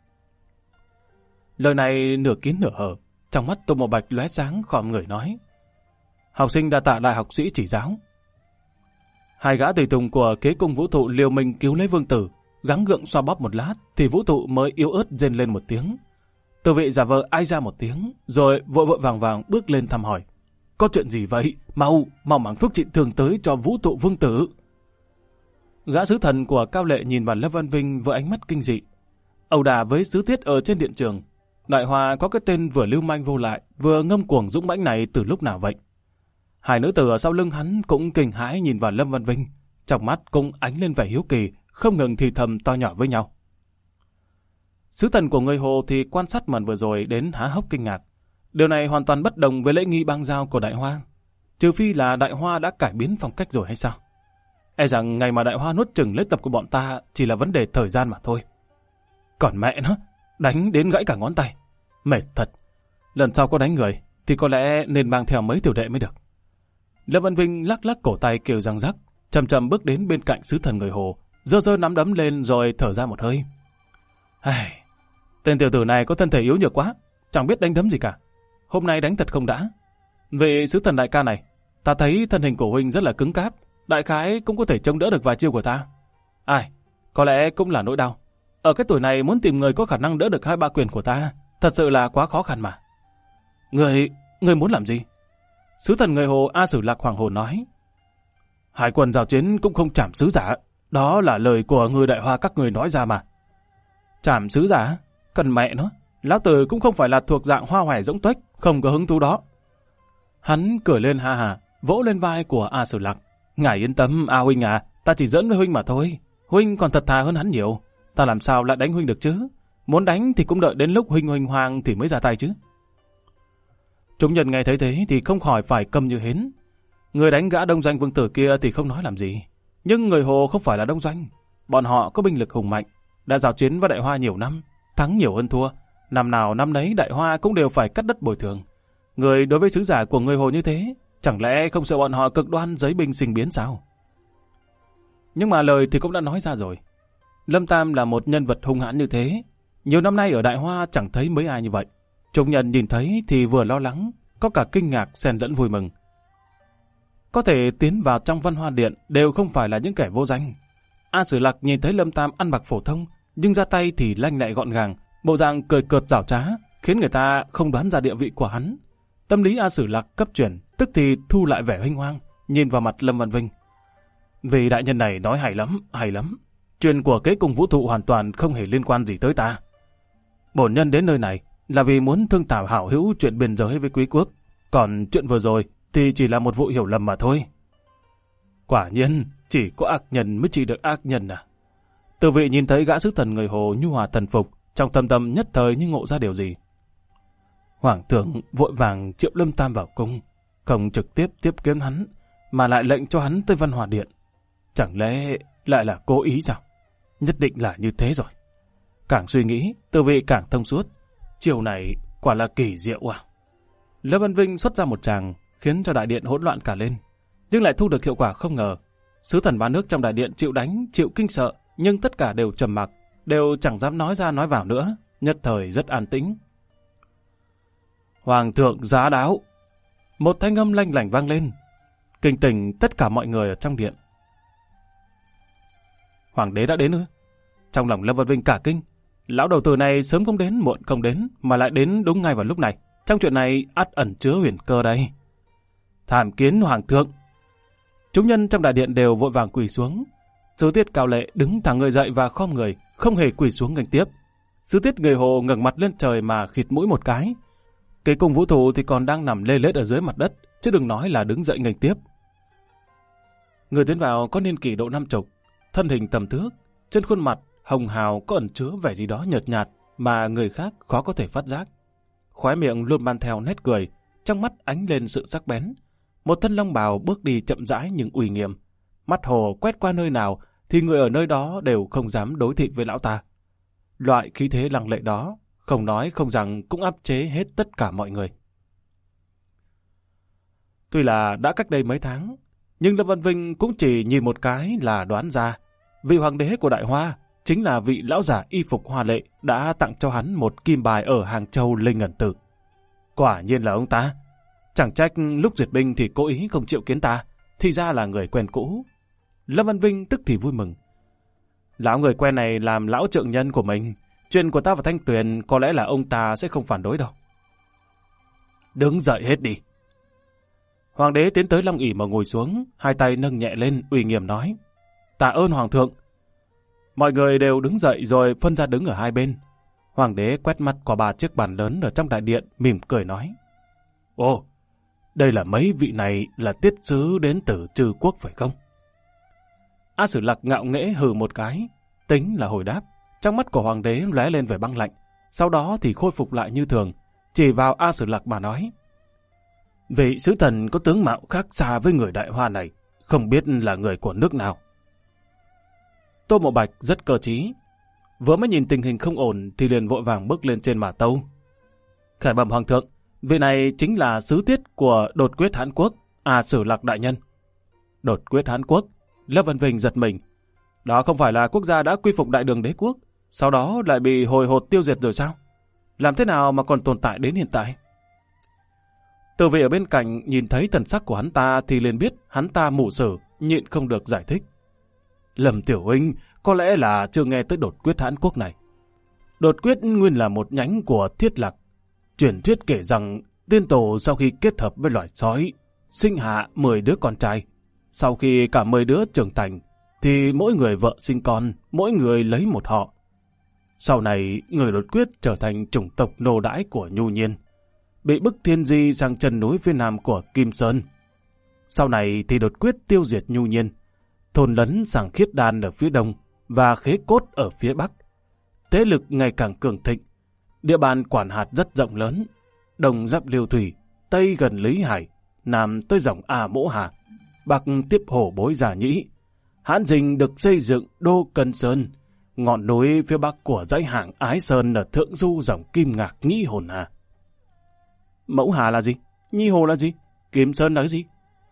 Lời này nửa kín nửa hở, trong mắt Tô Mộ Bạch lóe sáng khom người nói. Học sinh đa tạ đại học sĩ chỉ giáo. Hai gã tùy tùng của kế cung Vũ Thụ liều mình cứu lấy vương tử, gắng gượng xoa bóp một lát thì Vũ Thụ mới yếu ớt rên lên một tiếng. Từ Vị giả vờ ai ra một tiếng, rồi vội vàng bước lên thăm hỏi. Có chuyện gì vậy? Mau mang thuốc trị thương tới cho Vũ Thụ vương tử. Gã sứ thần của Cao Lệ nhìn vào Lâm Văn Vinh với ánh mắt kinh dị. Ẩu đả với sứ tiết ở trên điện trường. Đại Hoa có cái tên vừa lưu manh vô lại, vừa ngông cuồng dũng mãnh này từ lúc nào vậy? Hai nữ tử ở sau lưng hắn cũng kinh hãi nhìn vào Lâm Văn Vinh, trong mắt cũng ánh lên vẻ hiếu kỳ, không ngừng thì thầm to nhỏ với nhau. Sứ thần của người Hồ thì quan sát màn vừa rồi đến há hốc kinh ngạc. Điều này hoàn toàn bất đồng với lễ nghi bang giao của Đại Hoa. Trừ phi là Đại Hoa đã cải biến phong cách rồi hay sao? E rằng ngày mà Đại Hoa nuốt chửng lễ tập của bọn ta chỉ là vấn đề thời gian mà thôi. Còn mẹ nó, đánh đến gãy cả ngón tay. Mệt thật. Lần sau có đánh người thì có lẽ nên mang theo mấy tiểu đệ mới được. Lâm Văn Vinh lắc cổ tay kêu răng rắc, chậm bước đến bên cạnh sứ thần người Hồ, giơ nắm đấm lên rồi thở ra một hơi. Tên tiểu tử này có thân thể yếu nhược quá, chẳng biết đánh đấm gì cả. Hôm nay đánh thật không đã. Vị sứ thần đại ca này, ta thấy thân hình của huynh rất là cứng cáp, đại khái cũng có thể chống đỡ được vài chiêu của ta. Có lẽ cũng là nỗi đau. Ở cái tuổi này muốn tìm người có khả năng đỡ được 2-3 quyền của ta, thật sự là quá khó khăn mà. Người muốn làm gì? Sứ thần người Hồ A Sử Lạc hoàng hồn nói. Hải quân giao chiến cũng không trảm sứ giả, đó là lời của người Đại Hoa các người nói ra mà. Trảm sứ giả? Cần mẹ nó, lão tử cũng không phải là thuộc dạng hoa hoẻ rỗng tuếch, không có hứng thú đó. Hắn cười lên ha hà, vỗ lên vai của A Sử Lạc. Ngài yên tâm, A huynh à, ta chỉ giỡn với huynh mà thôi. Huynh còn thật thà hơn hắn nhiều, ta làm sao lại đánh huynh được chứ? Muốn đánh thì cũng đợi đến lúc huynh hoang thì mới ra tay chứ. Chúng nhân nghe thấy thế thì không khỏi phải câm như hến. Người đánh gã Đông Doanh vương tử kia thì không nói làm gì. Nhưng người Hồ không phải là Đông Doanh. Bọn họ có binh lực hùng mạnh, đã giao chiến với Đại Hoa nhiều năm, thắng nhiều hơn thua. Năm nào năm nấy Đại Hoa cũng đều phải cắt đất bồi thường. Người đối với sứ giả của người Hồ như thế, chẳng lẽ không sợ bọn họ cực đoan giới binh sinh biến sao? Nhưng mà lời thì cũng đã nói ra rồi. Lâm Tam là một nhân vật hung hãn như thế. Nhiều năm nay ở Đại Hoa chẳng thấy mấy ai như vậy. Chúng nhân nhìn thấy thì vừa lo lắng, có cả kinh ngạc xen lẫn vui mừng. Có thể tiến vào trong Văn Hoa Điện đều không phải là những kẻ vô danh. A Sử Lạc nhìn thấy Lâm Tam ăn mặc phổ thông, nhưng ra tay thì lanh lẹ gọn gàng, bộ dạng cười cợt giảo trá, khiến người ta không đoán ra địa vị của hắn. Tâm lý A Sử Lạc cấp chuyển, tức thì thu lại vẻ huênh hoang, nhìn vào mặt Lâm Văn Vinh. Vì đại nhân này nói hay lắm, hay lắm. Chuyện của kế cùng vũ thụ hoàn toàn không hề liên quan gì tới ta. Bổn nhân đến nơi này là vì muốn thương thảo hảo hữu chuyện biên giới với quý quốc, còn chuyện vừa rồi thì chỉ là một vụ hiểu lầm mà thôi. Quả nhiên, chỉ có ác nhân mới trị được ác nhân à. Từ vị nhìn thấy gã sứ thần người Hồ nhu hòa thần phục, trong thâm tâm nhất thời như ngộ ra điều gì. Hoàng thượng vội vàng triệu Lâm Tam vào cung, không trực tiếp tiếp kiến hắn, mà lại lệnh cho hắn tới Văn Hòa Điện. Chẳng lẽ lại là cố ý sao? Nhất định là như thế rồi. Càng suy nghĩ, Từ vị càng thông suốt. Chiều này quả là kỳ diệu à. Lâm Văn Vinh xuất ra một tràng, khiến cho đại điện hỗn loạn cả lên, nhưng lại thu được hiệu quả không ngờ. Sứ thần ba nước trong đại điện chịu đánh, chịu kinh sợ, nhưng tất cả đều trầm mặc, đều chẳng dám nói ra nói vào nữa, nhất thời rất an tĩnh. Hoàng thượng giá đáo. Một thanh âm lanh lảnh vang lên, kinh tỉnh tất cả mọi người ở trong điện. Hoàng đế đã đến ư? Trong lòng Lâm Văn Vinh cả kinh. Lão đầu tử này sớm không đến, muộn không đến, mà lại đến đúng ngay vào lúc này. Trong chuyện này ắt ẩn chứa huyền cơ đây. Tham kiến hoàng thượng. Chúng nhân trong đại điện đều vội vàng quỳ xuống. Sứ tiết Cao Lệ đứng thẳng người dậy và khom người, không hề quỳ xuống nghênh tiếp. Sứ tiết người Hồ ngẩng mặt lên trời mà khịt mũi một cái. Cái cung vũ thủ thì còn đang nằm lê lết ở dưới mặt đất, chứ đừng nói là đứng dậy nghênh tiếp. Người tiến vào có niên kỷ độ 50, thân hình tầm thước, trên khuôn mặt hồng hào có ẩn chứa vẻ gì đó nhợt nhạt mà người khác khó có thể phát giác. Khóe miệng luôn mang theo nét cười, trong mắt ánh lên sự sắc bén. Một thân long bào bước đi chậm rãi nhưng uy nghiêm. Mắt Hồ quét qua nơi nào thì người ở nơi đó đều không dám đối thị với lão ta. Loại khí thế lăng lệ đó, không nói không rằng cũng áp chế hết tất cả mọi người. Tuy là đã cách đây mấy tháng, nhưng Lâm Văn Vinh cũng chỉ nhìn một cái là đoán ra vị hoàng đế của Đại Hoa chính là vị lão giả y phục hoa lệ đã tặng cho hắn một kim bài ở Hàng Châu Linh Ẩn Tử. Quả nhiên là ông ta. Chẳng trách lúc duyệt binh thì cố ý không chịu kiến ta, thì ra là người quen cũ. Lâm Văn Vinh tức thì vui mừng. Lão người quen này làm lão trượng nhân của mình, chuyện của ta và Thanh Tuyền có lẽ là ông ta sẽ không phản đối đâu. Đứng dậy hết đi. Hoàng đế tiến tới long ỷ mà ngồi xuống, hai tay nâng nhẹ lên, uy nghiêm nói: Tạ ơn hoàng thượng. Mọi người đều đứng dậy rồi phân ra đứng ở hai bên. Hoàng đế quét mắt qua 3 chiếc bàn lớn ở trong đại điện, mỉm cười nói: Ồ, đây là mấy vị này là tiết sứ đến từ Trư Quốc phải không? A Sử Lạc ngạo nghễ hừ một cái, tính là hồi đáp. Trong mắt của hoàng đế lóe lên vẻ băng lạnh, sau đó thì khôi phục lại như thường, chỉ vào A Sử Lạc mà nói: Vị sứ thần có tướng mạo khác xa với người Đại Hoa này, không biết là người của nước nào. Tô Mộ Bạch rất cơ trí, vừa mới nhìn tình hình không ổn thì liền vội vàng bước lên trên mã tấu. Khải bẩm hoàng thượng, vị này chính là sứ tiết của Đột Quyết Hán Quốc, A Sử Lạc đại nhân. Đột Quyết Hán Quốc? Lâm Văn Vinh giật mình. Đó không phải là quốc gia đã quy phục Đại Đường Đế Quốc, sau đó lại bị hồi hột tiêu diệt rồi sao? Làm thế nào mà còn tồn tại đến hiện tại? Từ vị ở bên cạnh nhìn thấy thần sắc của hắn ta thì liền biết hắn ta mù sử, nhịn không được giải thích. Lâm tiểu huynh có lẽ là chưa nghe tới Đột Quyết Hán Quốc này. Đột Quyết nguyên là một nhánh của Thiết Lạc. Truyền thuyết kể rằng tiên tổ sau khi kết hợp với loài sói, sinh hạ 10 đứa con trai. Sau khi cả 10 đứa trưởng thành, thì mỗi người vợ sinh con, mỗi người lấy một họ. Sau này, người Đột Quyết trở thành chủng tộc nô đãi của Nhu Nhiên, bị bức thiên di sang chân núi phía nam của Kim Sơn. Sau này thì Đột Quyết tiêu diệt Nhu Nhiên, thôn lấn sang Khiết Đan ở phía đông và Khế Cốt ở phía bắc. Thế lực ngày càng cường thịnh, địa bàn quản hạt rất rộng lớn, đông giáp Liêu Thủy, tây gần Lý Hải, nam tới dòng A Mỗ Hà, bắc tiếp Hổ Bối Giả Nhĩ. Hán Dình được xây dựng đô Cân Sơn, ngọn núi phía bắc của dãy hạng Ái Sơn ở thượng du dòng Kim Ngạc Nhĩ Hồn Hà. Mẫu Hà là gì? Nhi Hồ là gì? Kim Sơn là cái gì?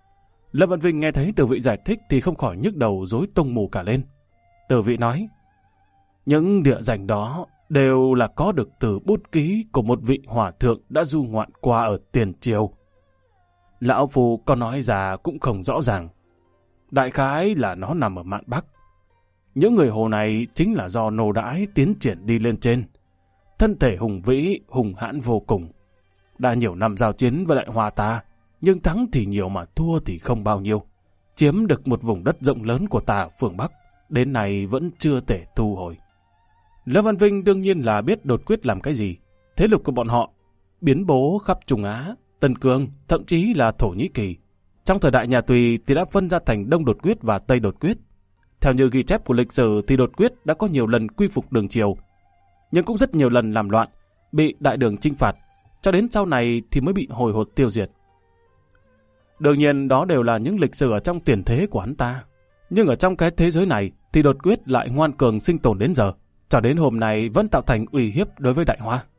Lâm Văn Vinh nghe thấy Từ Vị giải thích thì không khỏi nhức đầu rối tung mù cả lên. Từ Vị nói, những địa danh đó đều là có được từ bút ký của một vị hòa thượng đã du ngoạn qua ở tiền triều. Lão Phu có nói ra cũng không rõ ràng. Đại khái là nó nằm ở mạn Bắc. Những người Hồ này chính là do nô đãi tiến triển đi lên trên. Thân thể hùng vĩ, hùng hãn vô cùng. Đã nhiều năm giao chiến với Đại Hoa ta, nhưng thắng thì nhiều mà thua thì không bao nhiêu. Chiếm được một vùng đất rộng lớn của ta ở phương Bắc, đến nay vẫn chưa thể thu hồi. Lâm Văn Vinh đương nhiên là biết đột quyết làm cái gì. Thế lực của bọn họ biến bố khắp Trung Á, Tân Cương, thậm chí là Thổ Nhĩ Kỳ. Trong thời đại nhà Tùy thì đã phân ra thành Đông Đột Quyết và Tây Đột Quyết. Theo như ghi chép của lịch sử thì Đột Quyết đã có nhiều lần quy phục Đường Triều, nhưng cũng rất nhiều lần làm loạn, bị Đại Đường chinh phạt, cho đến sau này thì mới bị hồi hột tiêu diệt. Đương nhiên đó đều là những lịch sử ở trong tiền thế của hắn ta. Nhưng ở trong cái thế giới này thì Đột Quyết lại ngoan cường sinh tồn đến giờ, cho đến hôm nay vẫn tạo thành uy hiếp đối với Đại Hoa.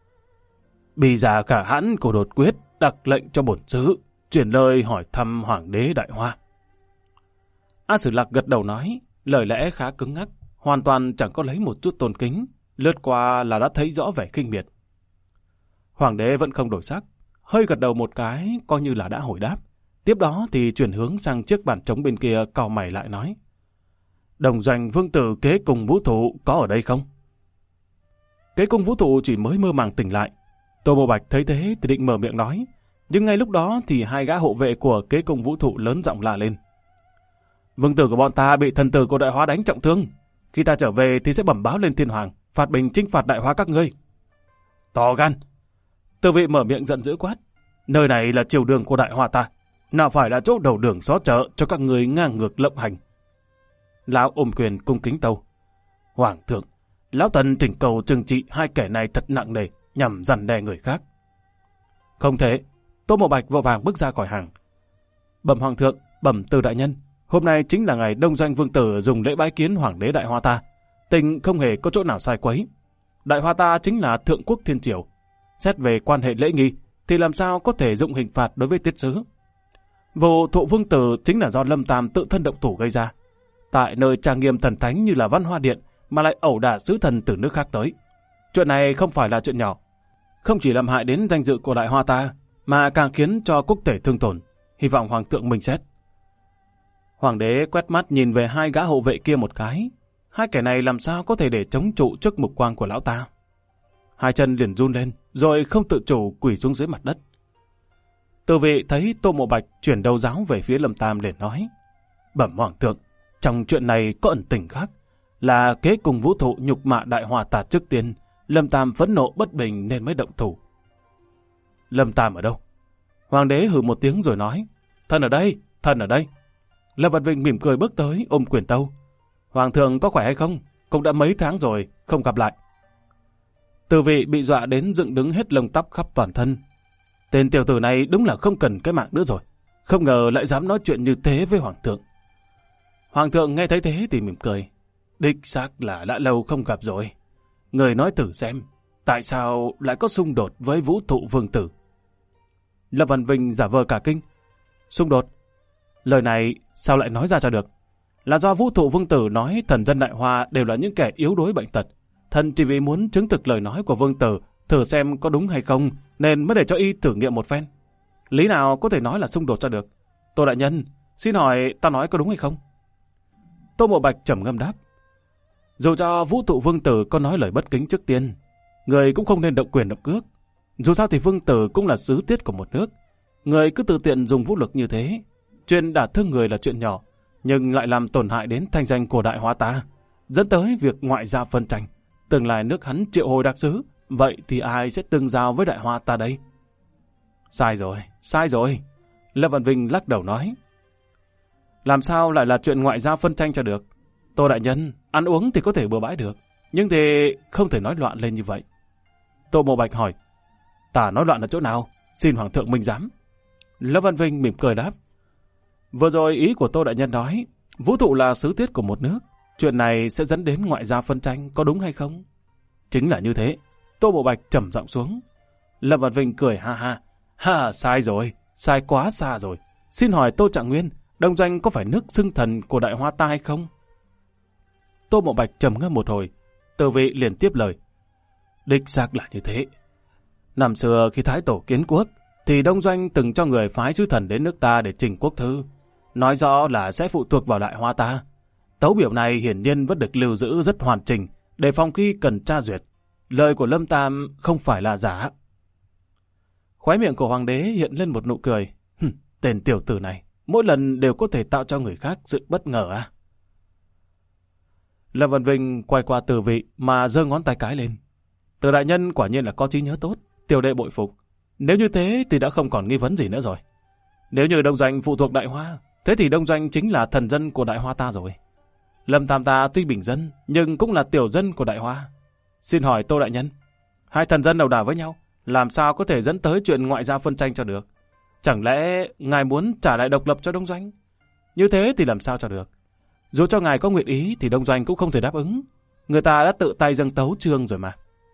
Bì già cả hãn của Đột Quyết đặt lệnh cho bổn sứ chuyển lời hỏi thăm Hoàng đế Đại Hoa. A Sử Lạc gật đầu nói, lời lẽ khá cứng ngắc, hoàn toàn chẳng có lấy một chút tôn kính, lướt qua là đã thấy rõ vẻ khinh miệt. Hoàng đế vẫn không đổi sắc, hơi gật đầu một cái coi như là đã hồi đáp. Tiếp đó thì chuyển hướng sang chiếc bàn trống bên kia, cau mày lại nói, Đồng Doanh Vương Tử Kế Cùng Vũ Thụ có ở đây không? Kế Cùng Vũ Thụ chỉ mới mơ màng tỉnh lại. Tô Bồ Bạch thấy thế thì định mở miệng nói, nhưng ngay lúc đó thì hai gã hộ vệ của Kế Cùng Vũ Thụ lớn giọng la lên. Vương tử của bọn ta bị thần tử của Đại Hoa đánh trọng thương. Khi ta trở về thì sẽ bẩm báo lên Thiên Hoàng, phạt bình chinh phạt Đại Hoa các ngươi. To gan! Từ Vị mở miệng giận dữ quát. Nơi này là triều đường của Đại Hoa ta, nào phải là chỗ đầu đường xó chợ cho các ngươi ngang ngược lộng hành. Lão ôm quyền cung kính tâu. Hoàng thượng, lão tần thỉnh cầu trừng trị hai kẻ này thật nặng nề, nhằm răn đe người khác. Không thể. Tô Mộ Bạch vội vàng bước ra khỏi hàng. Bẩm Hoàng thượng, bẩm Từ đại nhân, hôm nay chính là ngày Đông Doanh Vương Tử dùng lễ bái kiến Hoàng đế Đại Hoa ta. Tình không hề có chỗ nào sai quấy. Đại Hoa ta chính là thượng quốc thiên triều. Xét về quan hệ lễ nghi thì làm sao có thể dụng hình phạt đối với tiết sứ. Vụ Thụ Vương Tử chính là do Lâm Tam tự thân động thủ gây ra. Tại nơi trang nghiêm thần thánh như là Văn Hoa Điện mà lại ẩu đả sứ thần từ nước khác tới. Chuyện này không phải là chuyện nhỏ. Không chỉ làm hại đến danh dự của Đại Hoa ta, mà càng khiến cho quốc thể thương tổn. Hy vọng Hoàng thượng minh xét. Hoàng đế quét mắt nhìn về hai gã hộ vệ kia một cái. Hai kẻ này làm sao có thể để chống trụ trước mục quang của lão ta. Hai chân liền run lên, rồi không tự chủ quỳ xuống dưới mặt đất. Từ Vị thấy Tô Mộ Bạch chuyển đầu giáo về phía Lâm Tam để nói. Bẩm Hoàng thượng, trong chuyện này có ẩn tình khác, là Kế Cùng Vũ Thụ nhục mạ Đại Hoa ta trước tiên. Lâm Tam phẫn nộ bất bình nên mới động thủ. Lâm Tam ở đâu? Hoàng đế hừ một tiếng rồi nói. Thần ở đây, thần ở đây. Lâm Văn Vinh mỉm cười bước tới ôm quyền tâu. Hoàng thượng có khỏe hay không? Cũng đã mấy tháng rồi, không gặp lại. Từ Vị bị dọa đến dựng đứng hết lông tóc khắp toàn thân. Tên tiểu tử này đúng là không cần cái mạng nữa rồi. Không ngờ lại dám nói chuyện như thế với Hoàng thượng. Hoàng thượng nghe thấy thế thì mỉm cười. Đích xác là đã lâu không gặp rồi. Người nói thử xem, tại sao lại có xung đột với Vũ Thụ Vương Tử? Lâm Văn Vinh giả vờ cả kinh. Xung đột? Lời này sao lại nói ra cho được? Là do Vũ Thụ Vương Tử nói thần dân Đại Hoa đều là những kẻ yếu đuối bệnh tật. Thần chỉ vì muốn chứng thực lời nói của Vương Tử, thử xem có đúng hay không, nên mới để cho y thử nghiệm một phen. Lý nào có thể nói là xung đột cho được? Tô đại nhân, xin hỏi ta nói có đúng hay không? Tô Mộ Bạch trầm ngâm đáp. Dù cho Vũ Thụ Vương Tử có nói lời bất kính trước tiên, người cũng không nên động quyền động cước. Dù sao thì Vương Tử cũng là sứ tiết của một nước. Người cứ tự tiện dùng vũ lực như thế. Chuyện đả thương người là chuyện nhỏ, nhưng lại làm tổn hại đến thanh danh của Đại Hoa ta, dẫn tới việc ngoại giao phân tranh. Tương lai nước hắn triệu hồi đặc sứ, vậy thì ai sẽ tương giao với Đại Hoa ta đây? Sai rồi, sai rồi. Lâm Văn Vinh lắc đầu nói. Làm sao lại là chuyện ngoại giao phân tranh cho được? Tô đại nhân, ăn uống thì có thể bừa bãi được, nhưng thì không thể nói loạn lên như vậy. Tô Mộ Bạch hỏi. Ta nói loạn ở chỗ nào? Xin Hoàng thượng minh giám. Lâm Văn Vinh mỉm cười đáp. Vừa rồi ý của Tô đại nhân nói, Vũ Thụ là sứ tiết của một nước. Chuyện này sẽ dẫn đến ngoại giao phân tranh, có đúng hay không? Chính là như thế. Tô Mộ Bạch trầm giọng xuống. Lâm Văn Vinh cười ha ha. Ha, sai rồi, sai quá xa rồi. Xin hỏi Tô Trạng Nguyên, đông doanh có phải nước xưng thần của Đại Hoa ta hay không? Tô Mộ Bạch trầm ngâm một hồi, Từ Vị liền tiếp lời. Đích xác là như thế. Năm xưa khi Thái Tổ kiến quốc, thì đông doanh từng cho người phái sứ thần đến nước ta để trình quốc thư, nói rõ là sẽ phụ thuộc vào Đại Hoa ta. Tấu biểu này hiển nhiên vẫn được lưu giữ rất hoàn chỉnh, để phòng khi cần tra duyệt. Lời của Lâm Tam không phải là giả. Khóe miệng của hoàng đế hiện lên một nụ cười. Tên tiểu tử này, mỗi lần đều có thể tạo cho người khác sự bất ngờ à? Lâm Vân Vinh quay qua Từ Vị mà giơ ngón tay cái lên. Từ đại nhân quả nhiên là có trí nhớ tốt, tiểu đệ bội phục. Nếu như thế thì đã không còn nghi vấn gì nữa rồi. Nếu như đông doanh phụ thuộc Đại Hoa, thế thì đông doanh chính là thần dân của Đại Hoa ta rồi. Lâm Tam ta tuy bình dân, nhưng cũng là tiểu dân của Đại Hoa. Xin hỏi Tô đại nhân, hai thần dân ẩu đả với nhau, làm sao có thể dẫn tới chuyện ngoại giao phân tranh cho được? Chẳng lẽ ngài muốn trả lại độc lập cho đông doanh? Như thế thì làm sao cho được? Dù cho ngài có nguyện ý thì đông doanh cũng không thể đáp ứng. Người ta đã tự tay dâng tấu chương rồi mà.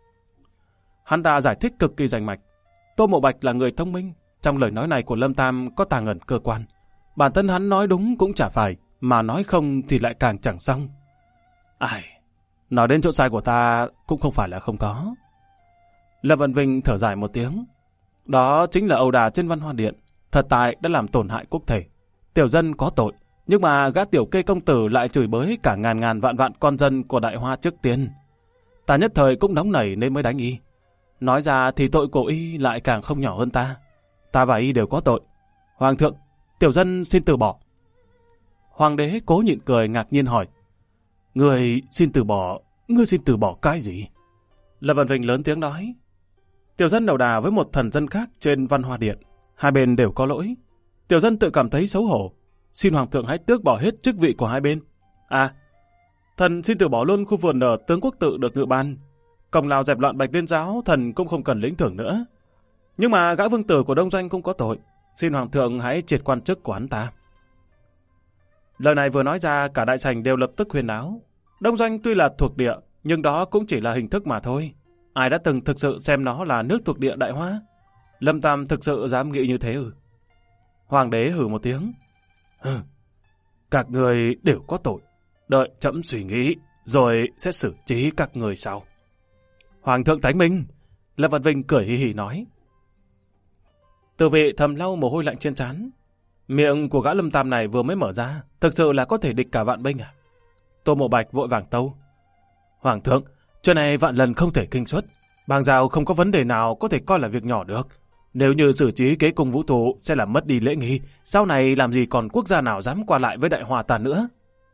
Hắn ta giải thích cực kỳ rành mạch. Tô Mộ Bạch là người thông minh. Trong lời nói này của Lâm Tam có tàng ẩn cơ quan. Bản thân hắn nói đúng cũng chả phải, mà nói không thì lại càng chẳng xong. Ai, nói đến chỗ sai của ta cũng không phải là không có. Lâm Văn Vinh thở dài một tiếng. Đó chính là ẩu đả trên Văn Hoa Điện. Thật tại đã làm tổn hại quốc thể. Tiểu dân có tội, nhưng mà gã tiểu kê công tử lại chửi bới cả ngàn ngàn vạn vạn con dân của Đại Hoa trước tiên. Ta nhất thời cũng nóng nảy nên mới đánh y. Nói ra thì tội của y lại càng không nhỏ hơn ta. Ta và y đều có tội. Hoàng thượng, tiểu dân xin từ bỏ. Hoàng đế cố nhịn cười ngạc nhiên hỏi. Ngươi xin từ bỏ cái gì? Lâm Văn Vinh lớn tiếng nói. Tiểu dân ẩu đả với một thần dân khác trên Văn Hoa Điện. Hai bên đều có lỗi. Tiểu dân tự cảm thấy xấu hổ. Xin Hoàng thượng hãy tước bỏ hết chức vị của hai bên. À, thần xin từ bỏ luôn khu vườn ở Tướng Quốc Tự được ngự ban. Công lao dẹp loạn Bạch Liên Giáo thần cũng không cần lĩnh thưởng nữa. Nhưng mà gã vương tử của đông doanh cũng có tội. Xin Hoàng thượng hãy triệt quan chức của hắn ta. Lời này vừa nói ra, cả đại sảnh đều lập tức huyên náo. Đông doanh tuy là thuộc địa, nhưng đó cũng chỉ là hình thức mà thôi. Ai đã từng thực sự xem nó là nước thuộc địa Đại Hoa? Lâm Tam thực sự dám nghĩ như thế ư? Hoàng đế hử một tiếng. Các người đều có tội. Đợi trẫm suy nghĩ, rồi sẽ xử trí các người sau. Hoàng thượng thánh minh. Lâm Văn Vinh cười hì hì nói. Từ Vị thầm lau mồ hôi lạnh trên trán. Miệng của gã Lâm Tam này vừa mới mở ra, thực sự là có thể địch cả vạn binh à? Tô Mộ Bạch vội vàng tâu. Hoàng thượng, chuyện này vạn lần không thể kinh suất. Bang giao không có vấn đề nào có thể coi là việc nhỏ được. Nếu như xử trí kế cung vũ thủ sẽ làm mất đi lễ nghi, sau này làm gì còn quốc gia nào dám qua lại với Đại Hoa ta nữa?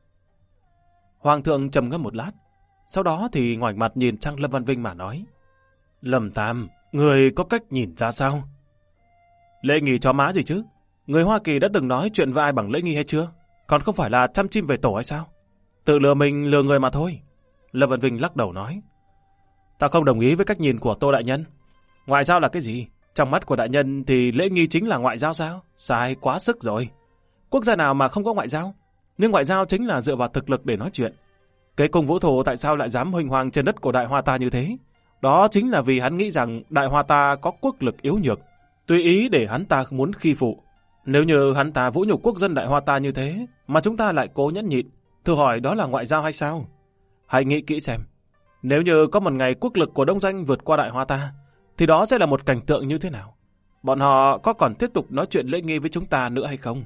Hoàng thượng trầm ngâm một lát, sau đó thì ngoảnh mặt nhìn sang Lâm Văn Vinh mà nói. Lâm Tam, người có cách nhìn ra sao? Lễ nghi chó má gì chứ? Người Hoa Kỳ đã từng nói chuyện với ai bằng lễ nghi hay chưa? Còn không phải là chăm chim về tổ hay sao? Tự lừa mình lừa người mà thôi. Lâm Văn Vinh lắc đầu nói. Ta không đồng ý với cách nhìn của Tô đại nhân. Ngoại giao là cái gì? Trong mắt của đại nhân thì lễ nghi chính là ngoại giao sao? Sai quá sức rồi. Quốc gia nào mà không có ngoại giao? Nhưng ngoại giao chính là dựa vào thực lực để nói chuyện. Cái cung vũ thủ tại sao lại dám huỳnh hoang trên đất của Đại Hoa ta như thế? Đó chính là vì hắn nghĩ rằng Đại Hoa ta có quốc lực yếu nhược, tùy ý để hắn ta muốn khi phụ. Nếu như hắn ta vũ nhục quốc dân Đại Hoa ta như thế, mà chúng ta lại cố nhẫn nhịn, thử hỏi đó là ngoại giao hay sao? Hãy nghĩ kỹ xem. Nếu như có một ngày quốc lực của đông doanh vượt qua Đại Hoa ta, thì đó sẽ là một cảnh tượng như thế nào? Bọn họ có còn tiếp tục nói chuyện lễ nghi với chúng ta nữa hay không?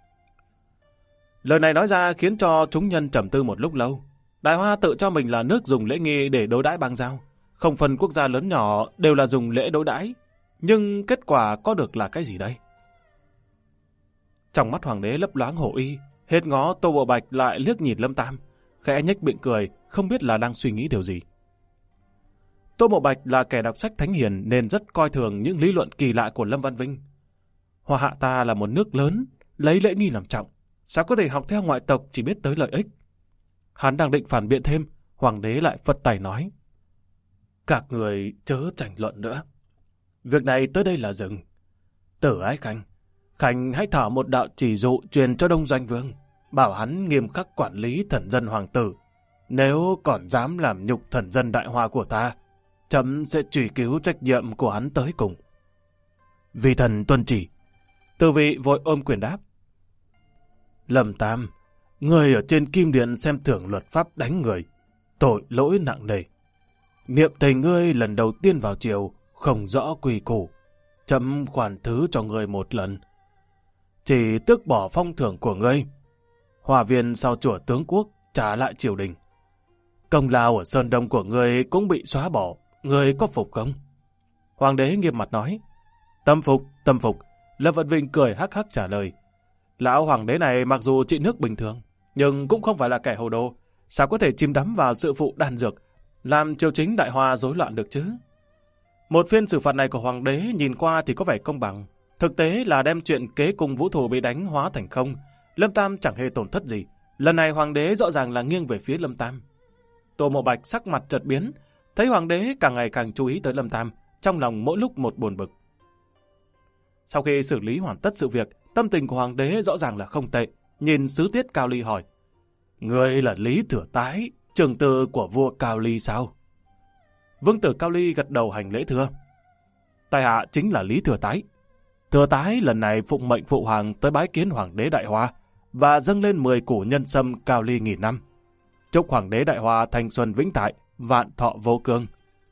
Lời này nói ra khiến cho chúng nhân trầm tư một lúc lâu. Đại Hoa tự cho mình là nước dùng lễ nghi để đối đãi bang giao. Không phân quốc gia lớn nhỏ đều là dùng lễ đối đãi. Nhưng kết quả có được là cái gì đây? Trong mắt hoàng đế lấp loáng hổ y, hết ngó Tô Mộ Bạch lại liếc nhìn Lâm Tam, khẽ nhếch miệng cười, không biết là đang suy nghĩ điều gì. Tô Mộ Bạch là kẻ đọc sách thánh hiền nên rất coi thường những lý luận kỳ lạ của Lâm Văn Vinh. Hoa Hạ ta là một nước lớn, lấy lễ nghi làm trọng, sao có thể học theo ngoại tộc chỉ biết tới lợi ích? Hắn đang định phản biện thêm, hoàng đế lại phất tay nói. Các người chớ tranh luận nữa. Việc này tới đây là dừng. Tử Ái Khanh hãy thả một đạo chỉ dụ truyền cho Đông Doanh Vương, bảo hắn nghiêm khắc quản lý thần dân hoàng tử. Nếu còn dám làm nhục thần dân Đại Hoa của ta, chấm sẽ truy cứu trách nhiệm của hắn tới cùng. Vì thần tuân chỉ. Từ Vị vội ôm quyền đáp. Lâm Tam, người ở trên kim điện xem thưởng luật pháp đánh người, tội lỗi nặng nề. Niệm tình ngươi lần đầu tiên vào triều, không rõ quy củ, chấm khoan thứ cho ngươi một lần. Chỉ tước bỏ phong thưởng của ngươi. Hòa viên sau chùa tướng quốc trả lại triều đình. Công lao ở Sơn Đông của ngươi cũng bị xóa bỏ, ngươi có phục không? Hoàng đế nghiêm mặt nói. Tâm phục, tâm phục. Lâm Vân Vinh cười hắc hắc trả lời. Lão hoàng đế này mặc dù trị nước bình thường, nhưng cũng không phải là kẻ hồ đồ. Sao có thể chìm đắm vào sự phụ đan dược, làm triều chính Đại Hoa rối loạn được chứ? Một phiên xử phạt này của hoàng đế nhìn qua thì có vẻ công bằng. Thực tế là đem chuyện kế cùng vũ thủ bị đánh hóa thành không. Lâm Tam chẳng hề tổn thất gì. Lần này hoàng đế rõ ràng là nghiêng về phía Lâm Tam. Tô Mộ Bạch sắc mặt chợt biến, thấy hoàng đế càng ngày càng chú ý tới Lâm Tam, trong lòng mỗi lúc một buồn bực. Sau khi xử lý hoàn tất sự việc, tâm tình của hoàng đế rõ ràng là không tệ. Nhìn sứ tiết Cao Ly hỏi, ngươi là Lý Thừa Tái, trưởng tử của vua Cao Ly sao? Vương tử Cao Ly gật đầu hành lễ thưa. Tại hạ chính là Lý Thừa Tái. Thừa Tái lần này phụng mệnh phụ hoàng tới bái kiến hoàng đế Đại Hoa và dâng lên 10 củ nhân sâm Cao Ly nghìn năm. Chúc hoàng đế Đại Hoa thanh xuân vĩnh tại, vạn thọ vô cương.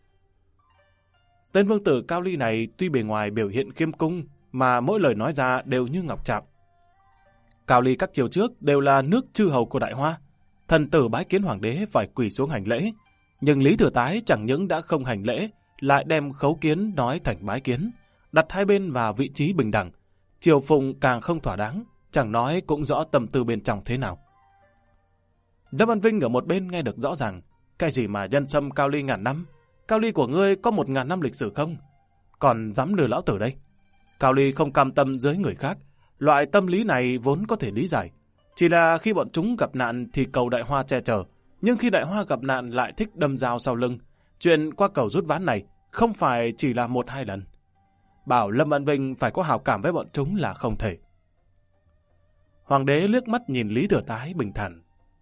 Tên vương tử Cao Ly này tuy bề ngoài biểu hiện khiêm cung, mà mỗi lời nói ra đều như ngọc trạm. Cao Ly các triều trước đều là nước chư hầu của Đại Hoa. Thần tử bái kiến hoàng đế phải quỳ xuống hành lễ. Nhưng Lý Thừa Tái chẳng những đã không hành lễ, lại đem khấu kiến nói thành bái kiến, đặt hai bên vào vị trí bình đẳng. Triều phụng càng không thỏa đáng, chẳng nói cũng rõ tâm tư bên trong thế nào. Lâm Văn Vinh ở một bên nghe được rõ ràng. Cái gì mà nhân sâm Cao Ly ngàn năm? Cao Ly của ngươi có 1000 năm lịch sử không? Còn dám lừa lão tử đây? Cao Ly không cam tâm dưới người khác. Loại tâm lý này vốn có thể lý giải. Chỉ là khi bọn chúng gặp nạn thì cầu Đại Hoa che chở. Nhưng khi Đại Hoa gặp nạn lại thích đâm dao sau lưng. Chuyện qua cầu rút ván này không phải chỉ là 1-2 lần. Bảo Lâm Văn Vinh phải có hảo cảm với bọn chúng là không thể. Hoàng đế liếc mắt nhìn Lý Thừa Tái bình thản.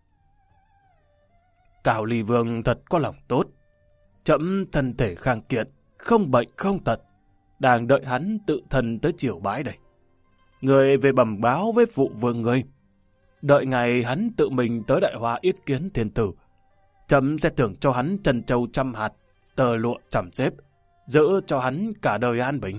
Cao Ly Vương thật có lòng tốt. Trẫm thân thể khang kiện, không bệnh không tật. Đang đợi hắn tự thân tới triều bái đây. Người về bẩm báo với phụ vương người. Đợi ngày hắn tự mình tới Đại Hoa yết kiến thiên tử. Trẫm sẽ thưởng cho hắn trân châu 100 hạt, tờ lụa 100 xếp, giữ cho hắn cả đời an bình.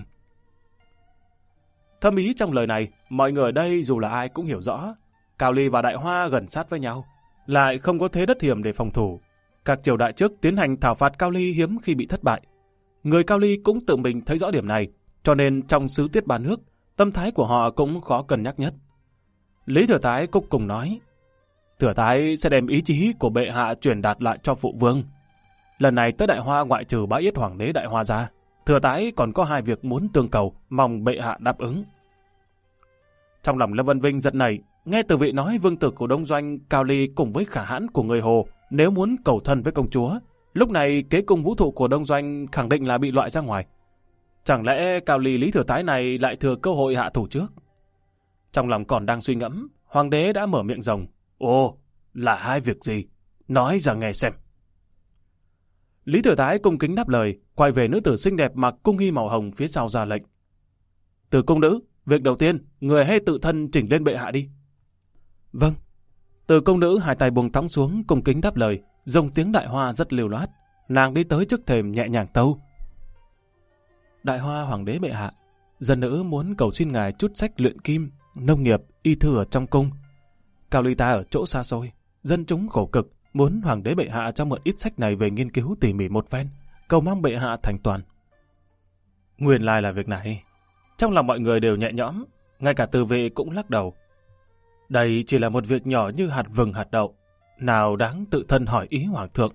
Thâm ý trong lời này, mọi người ở đây dù là ai cũng hiểu rõ. Cao Ly và Đại Hoa gần sát với nhau, lại không có thế đất hiểm để phòng thủ. Các triều đại trước tiến hành thảo phạt Cao Ly hiếm khi bị thất bại. Người Cao Ly cũng tự mình thấy rõ điểm này, cho nên trong sứ tiết ba nước, tâm thái của họ cũng khó cân nhắc nhất. Lý Thừa Tái cuối cùng nói, Thừa Tái sẽ đem ý chí của bệ hạ truyền đạt lại cho phụ vương. Lần này tới Đại Hoa ngoại trừ bái yết hoàng đế Đại Hoa ra, Thừa Tái còn có 2 việc muốn tương cầu, mong bệ hạ đáp ứng. Trong lòng Lâm Vân Vinh giận nảy, nghe từ vị nói vương tử của Đông Doanh Cao Ly cùng với khả hãn của người Hồ nếu muốn cầu thân với công chúa, lúc này kế cung vũ thụ của Đông Doanh khẳng định là bị loại ra ngoài. Chẳng lẽ Cao Ly Lý Thừa Tái này lại thừa cơ hội hạ thủ trước? Trong lòng còn đang suy ngẫm, hoàng đế đã mở miệng rồng. Ồ, là 2 việc gì? Nói ra nghe xem. Lý Thừa Tái cung kính đáp lời, quay về nữ tử xinh đẹp mặc cung y màu hồng phía sau ra lệnh. Từ cung nữ, việc đầu tiên, người hãy tự thân chỉnh lên bệ hạ đi. Vâng. Từ cung nữ 2 tay buông thõng xuống, cung kính đáp lời, dùng tiếng Đại Hoa rất lưu loát. Nàng đi tới trước thềm nhẹ nhàng tâu. Đại Hoa hoàng đế bệ hạ, dân nữ muốn cầu xin ngài chút sách luyện kim, nông nghiệp, y thư ở trong cung. Cao Ly ta ở chỗ xa xôi, dân chúng khổ cực, muốn hoàng đế bệ hạ cho mượn ít sách này về nghiên cứu tỉ mỉ một phen, cầu mong bệ hạ thành toàn. Nguyên lai là việc này. Trong lòng mọi người đều nhẹ nhõm, ngay cả Từ Vệ cũng lắc đầu. Đây chỉ là một việc nhỏ như hạt vừng hạt đậu, nào đáng tự thân hỏi ý hoàng thượng.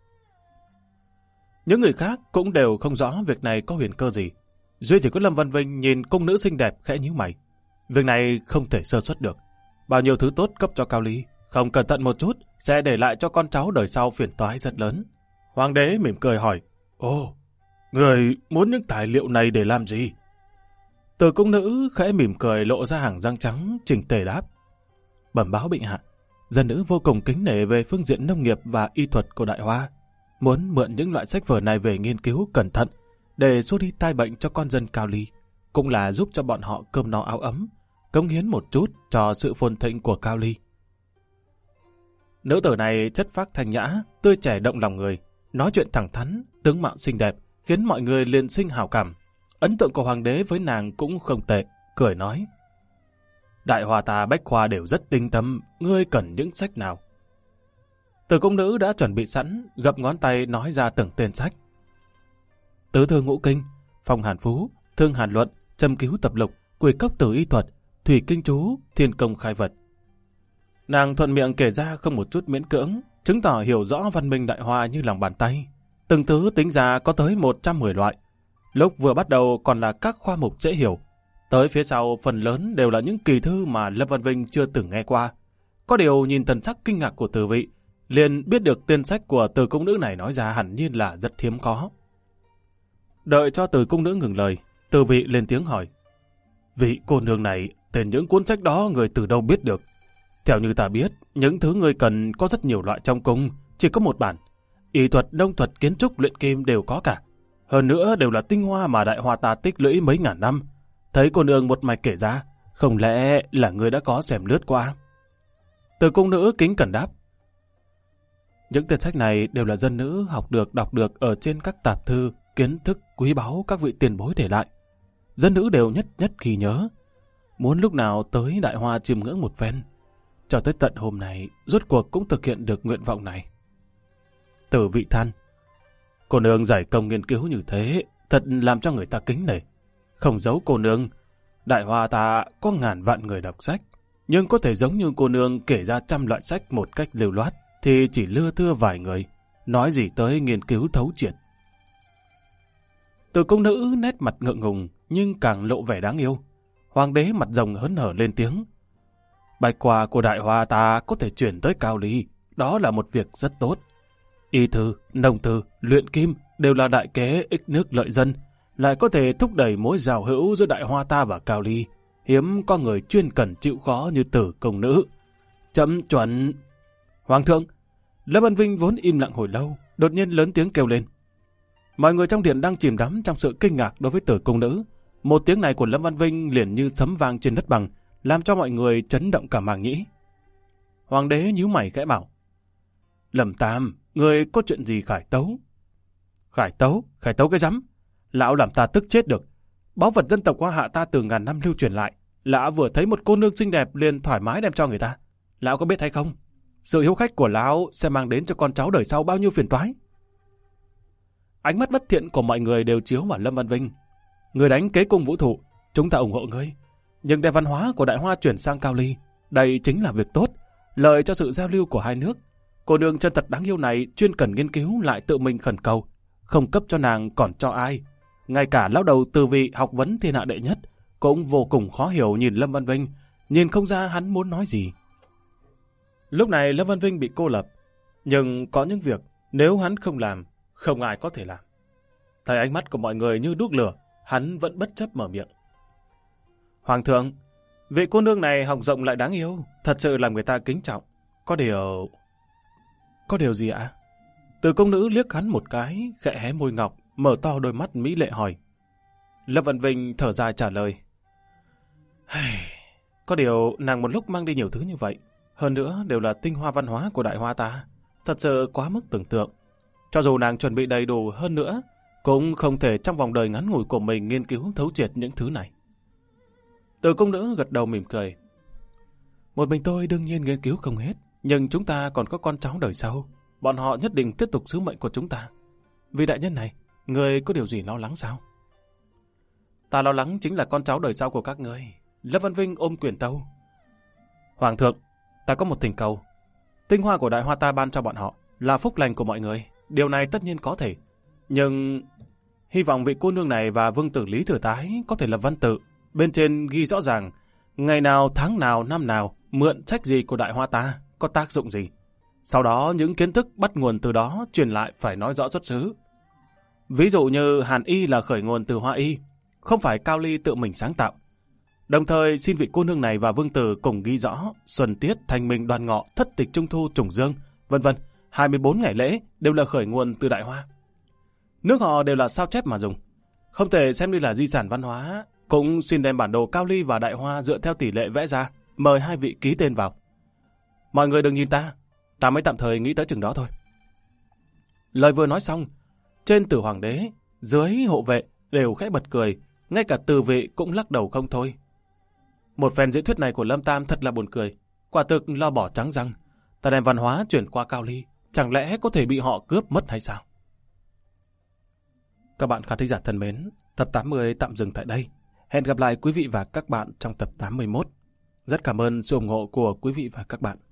Những người khác cũng đều không rõ việc này có huyền cơ gì. Duy chỉ có Lâm Văn Vinh nhìn cung nữ xinh đẹp khẽ nhíu mày. Việc này không thể sơ suất được. Bao nhiêu thứ tốt cấp cho Cao Ly, không cẩn thận một chút sẽ để lại cho con cháu đời sau phiền toái rất lớn. Hoàng đế mỉm cười hỏi, Ồ, người muốn những tài liệu này để làm gì? Từ cung nữ khẽ mỉm cười lộ ra hàng răng trắng chỉnh tề đáp. Bẩm báo bệ hạ, dân nữ vô cùng kính nể về phương diện nông nghiệp và y thuật của Đại Hoa. Muốn mượn những loại sách vở này về nghiên cứu cẩn thận để xua đi tai bệnh cho con dân Cao Ly, cũng là giúp cho bọn họ cơm no áo ấm, cống hiến một chút cho sự phồn thịnh của Cao Ly. Nữ tử này chất phác thanh nhã, tươi trẻ động lòng người, nói chuyện thẳng thắn, tướng mạo xinh đẹp, khiến mọi người liền sinh hảo cảm. Ấn tượng của hoàng đế với nàng cũng không tệ, cười nói: Đại Hoa ta bách khoa đều rất tinh tâm, ngươi cần những sách nào? Từ cung nữ đã chuẩn bị sẵn, gập ngón tay nói ra từng tên sách. Tứ thư ngũ kinh, phong hàn phú, thương hàn luận, châm cứu tập lục, quỷ cốc tử y thuật, thủy kinh chú, thiên công khai vật. Nàng thuận miệng kể ra không một chút miễn cưỡng, chứng tỏ hiểu rõ văn minh Đại Hoa như lòng bàn tay. Từng thứ tính ra có tới 110 loại. Lúc vừa bắt đầu còn là các khoa mục dễ hiểu, tới phía sau phần lớn đều là những kỳ thư mà Lâm Văn Vinh chưa từng nghe qua. Có điều nhìn thần sắc kinh ngạc của Từ Vị, liền biết được tên sách của Từ cung nữ này nói ra hẳn nhiên là rất hiếm có. Đợi cho Từ cung nữ ngừng lời, Từ Vị lên tiếng hỏi: Vị cô nương này, tên những cuốn sách đó người từ đâu biết được? Theo như ta biết, những thứ người cần có rất nhiều loại trong cung, chỉ có một bản. Y thuật, nông thuật, kiến trúc, luyện kim đều có cả. Hơn nữa đều là tinh hoa mà Đại Hoa ta tích lũy mấy ngàn năm. Thấy cô nương một mạch kể ra, không lẽ là người đã có xem lướt qua? Từ cung nữ kính cẩn đáp: Những tên sách này đều là dân nữ học được đọc được ở trên các tạp thư, kiến thức quý báu các vị tiền bối để lại. Dân nữ đều nhất nhất ghi nhớ, muốn lúc nào tới Đại Hoa chiêm ngưỡng một phen. Cho tới tận hôm nay, rốt cuộc cũng thực hiện được nguyện vọng này. Từ Vị than: Cô nương giải công nghiên cứu như thế, thật làm cho người ta kính nể. Không giấu cô nương, Đại Hoa ta có ngàn vạn người đọc sách, nhưng có thể giống như cô nương kể ra 100 loại sách một cách lưu loát, thì chỉ lưa thưa vài người, nói gì tới nghiên cứu thấu triệt. Từ cung nữ nét mặt ngượng ngùng, nhưng càng lộ vẻ đáng yêu. Hoàng đế mặt rồng hớn hở lên tiếng: Bạch khoa của Đại Hoa ta có thể chuyển tới Cao Ly, đó là một việc rất tốt. Y thư, nông thư, luyện kim đều là đại kế ích nước lợi dân, lại có thể thúc đẩy mối giao hữu giữa Đại Hoa ta và Cao Ly. Hiếm có người chuyên cần chịu khó như Tử công nữ. Chấm chuẩn. Hoàng thượng! Lâm Văn Vinh vốn im lặng hồi lâu, đột nhiên lớn tiếng kêu lên. Mọi người trong điện đang chìm đắm trong sự kinh ngạc đối với Tử công nữ. Một tiếng này của Lâm Văn Vinh liền như sấm vang trên đất bằng, làm cho mọi người chấn động cả màng nhĩ. Hoàng đế nhíu mày khẽ bảo: Lâm Tam, người có chuyện gì khải tấu? Khải tấu cái rắm. Lão làm ta tức chết được. Báu vật dân tộc Hoa Hạ ta từ ngàn năm lưu truyền lại, lão vừa thấy một cô nương xinh đẹp liền thoải mái đem cho người ta. Lão có biết hay không? Sự hiếu khách của lão sẽ mang đến cho con cháu đời sau bao nhiêu phiền toái. Ánh mắt bất thiện của mọi người đều chiếu vào Lâm Văn Vinh. Người đánh kế cung vũ thụ, chúng ta ủng hộ ngươi. Nhưng đem văn hóa của Đại Hoa chuyển sang Cao Ly, đây chính là việc tốt, lợi cho sự giao lưu của hai nước. Cô nương chân thật đáng yêu này chuyên cần nghiên cứu lại tự mình khẩn cầu, không cấp cho nàng còn cho ai. Ngay cả lão đầu Từ Vị học vấn thiên hạ đệ nhất cũng vô cùng khó hiểu nhìn Lâm Văn Vinh, nhìn không ra hắn muốn nói gì. Lúc này Lâm Văn Vinh bị cô lập, nhưng có những việc nếu hắn không làm, không ai có thể làm. Thấy ánh mắt của mọi người như đuốc lửa, hắn vẫn bất chấp mở miệng. Hoàng thượng, vị cô nương này học rộng lại đáng yêu, thật sự làm người ta kính trọng. Có điều gì ạ? Từ công nữ liếc hắn một cái, khẽ hé môi ngọc, mở to đôi mắt mỹ lệ hỏi. Lâm Văn Vinh thở dài trả lời. Có điều nàng một lúc mang đi nhiều thứ như vậy, hơn nữa đều là tinh hoa văn hóa của Đại Hoa ta, thật sự quá mức tưởng tượng. Cho dù nàng chuẩn bị đầy đủ hơn nữa, cũng không thể trong vòng đời ngắn ngủi của mình nghiên cứu thấu triệt những thứ này. Từ công nữ gật đầu mỉm cười. Một mình tôi đương nhiên nghiên cứu không hết, nhưng chúng ta còn có con cháu đời sau, bọn họ nhất định tiếp tục sứ mệnh của chúng ta. Vì đại nhân này, người có điều gì lo lắng sao? Ta lo lắng chính là con cháu đời sau của các ngươi. Lâm Văn Vinh ôm quyền tâu. Hoàng thượng, ta có một thỉnh cầu. Tinh hoa của Đại Hoa ta ban cho bọn họ là phúc lành của mọi người. Điều này tất nhiên có thể. Nhưng hy vọng vị cô nương này và vương tử Lý Thừa Tái có thể lập văn tự. Bên trên ghi rõ ràng ngày nào, tháng nào, năm nào mượn sách gì của Đại Hoa ta, có tác dụng gì. Sau đó những kiến thức bắt nguồn từ đó truyền lại phải nói rõ xuất xứ. Ví dụ như Hàn Y là khởi nguồn từ Hoa Y, không phải Cao Ly tự mình sáng tạo. Đồng thời xin vị cô nương này và vương tử cùng ghi rõ Xuân Tiết, Thanh Minh, Đoan Ngọ, Thất Tịch, Trung Thu, Trùng Dương, vân vân, 24 ngày lễ đều là khởi nguồn từ Đại Hoa. Nước họ đều là sao chép mà dùng, không thể xem như là di sản văn hóa, Cũng xin đem bản đồ Cao Ly và Đại Hoa dựa theo tỷ lệ vẽ ra, mời hai vị ký tên vào. Mọi người đừng nhìn ta mới tạm thời nghĩ tới chừng đó thôi. Lời vừa nói xong, trên Tử Hoàng đế, dưới hộ vệ đều khẽ bật cười, ngay cả Từ Vị cũng lắc đầu không thôi. Một phen diễn thuyết này của Lâm Tam thật là buồn cười, quả thực lo bỏ trắng răng. Ta đem văn hóa chuyển qua Cao Ly, chẳng lẽ có thể bị họ cướp mất hay sao? Các bạn khán thính giả thân mến, tập 80 tạm dừng tại đây. Hẹn gặp lại quý vị và các bạn trong tập 81. Rất cảm ơn sự ủng hộ của quý vị và các bạn.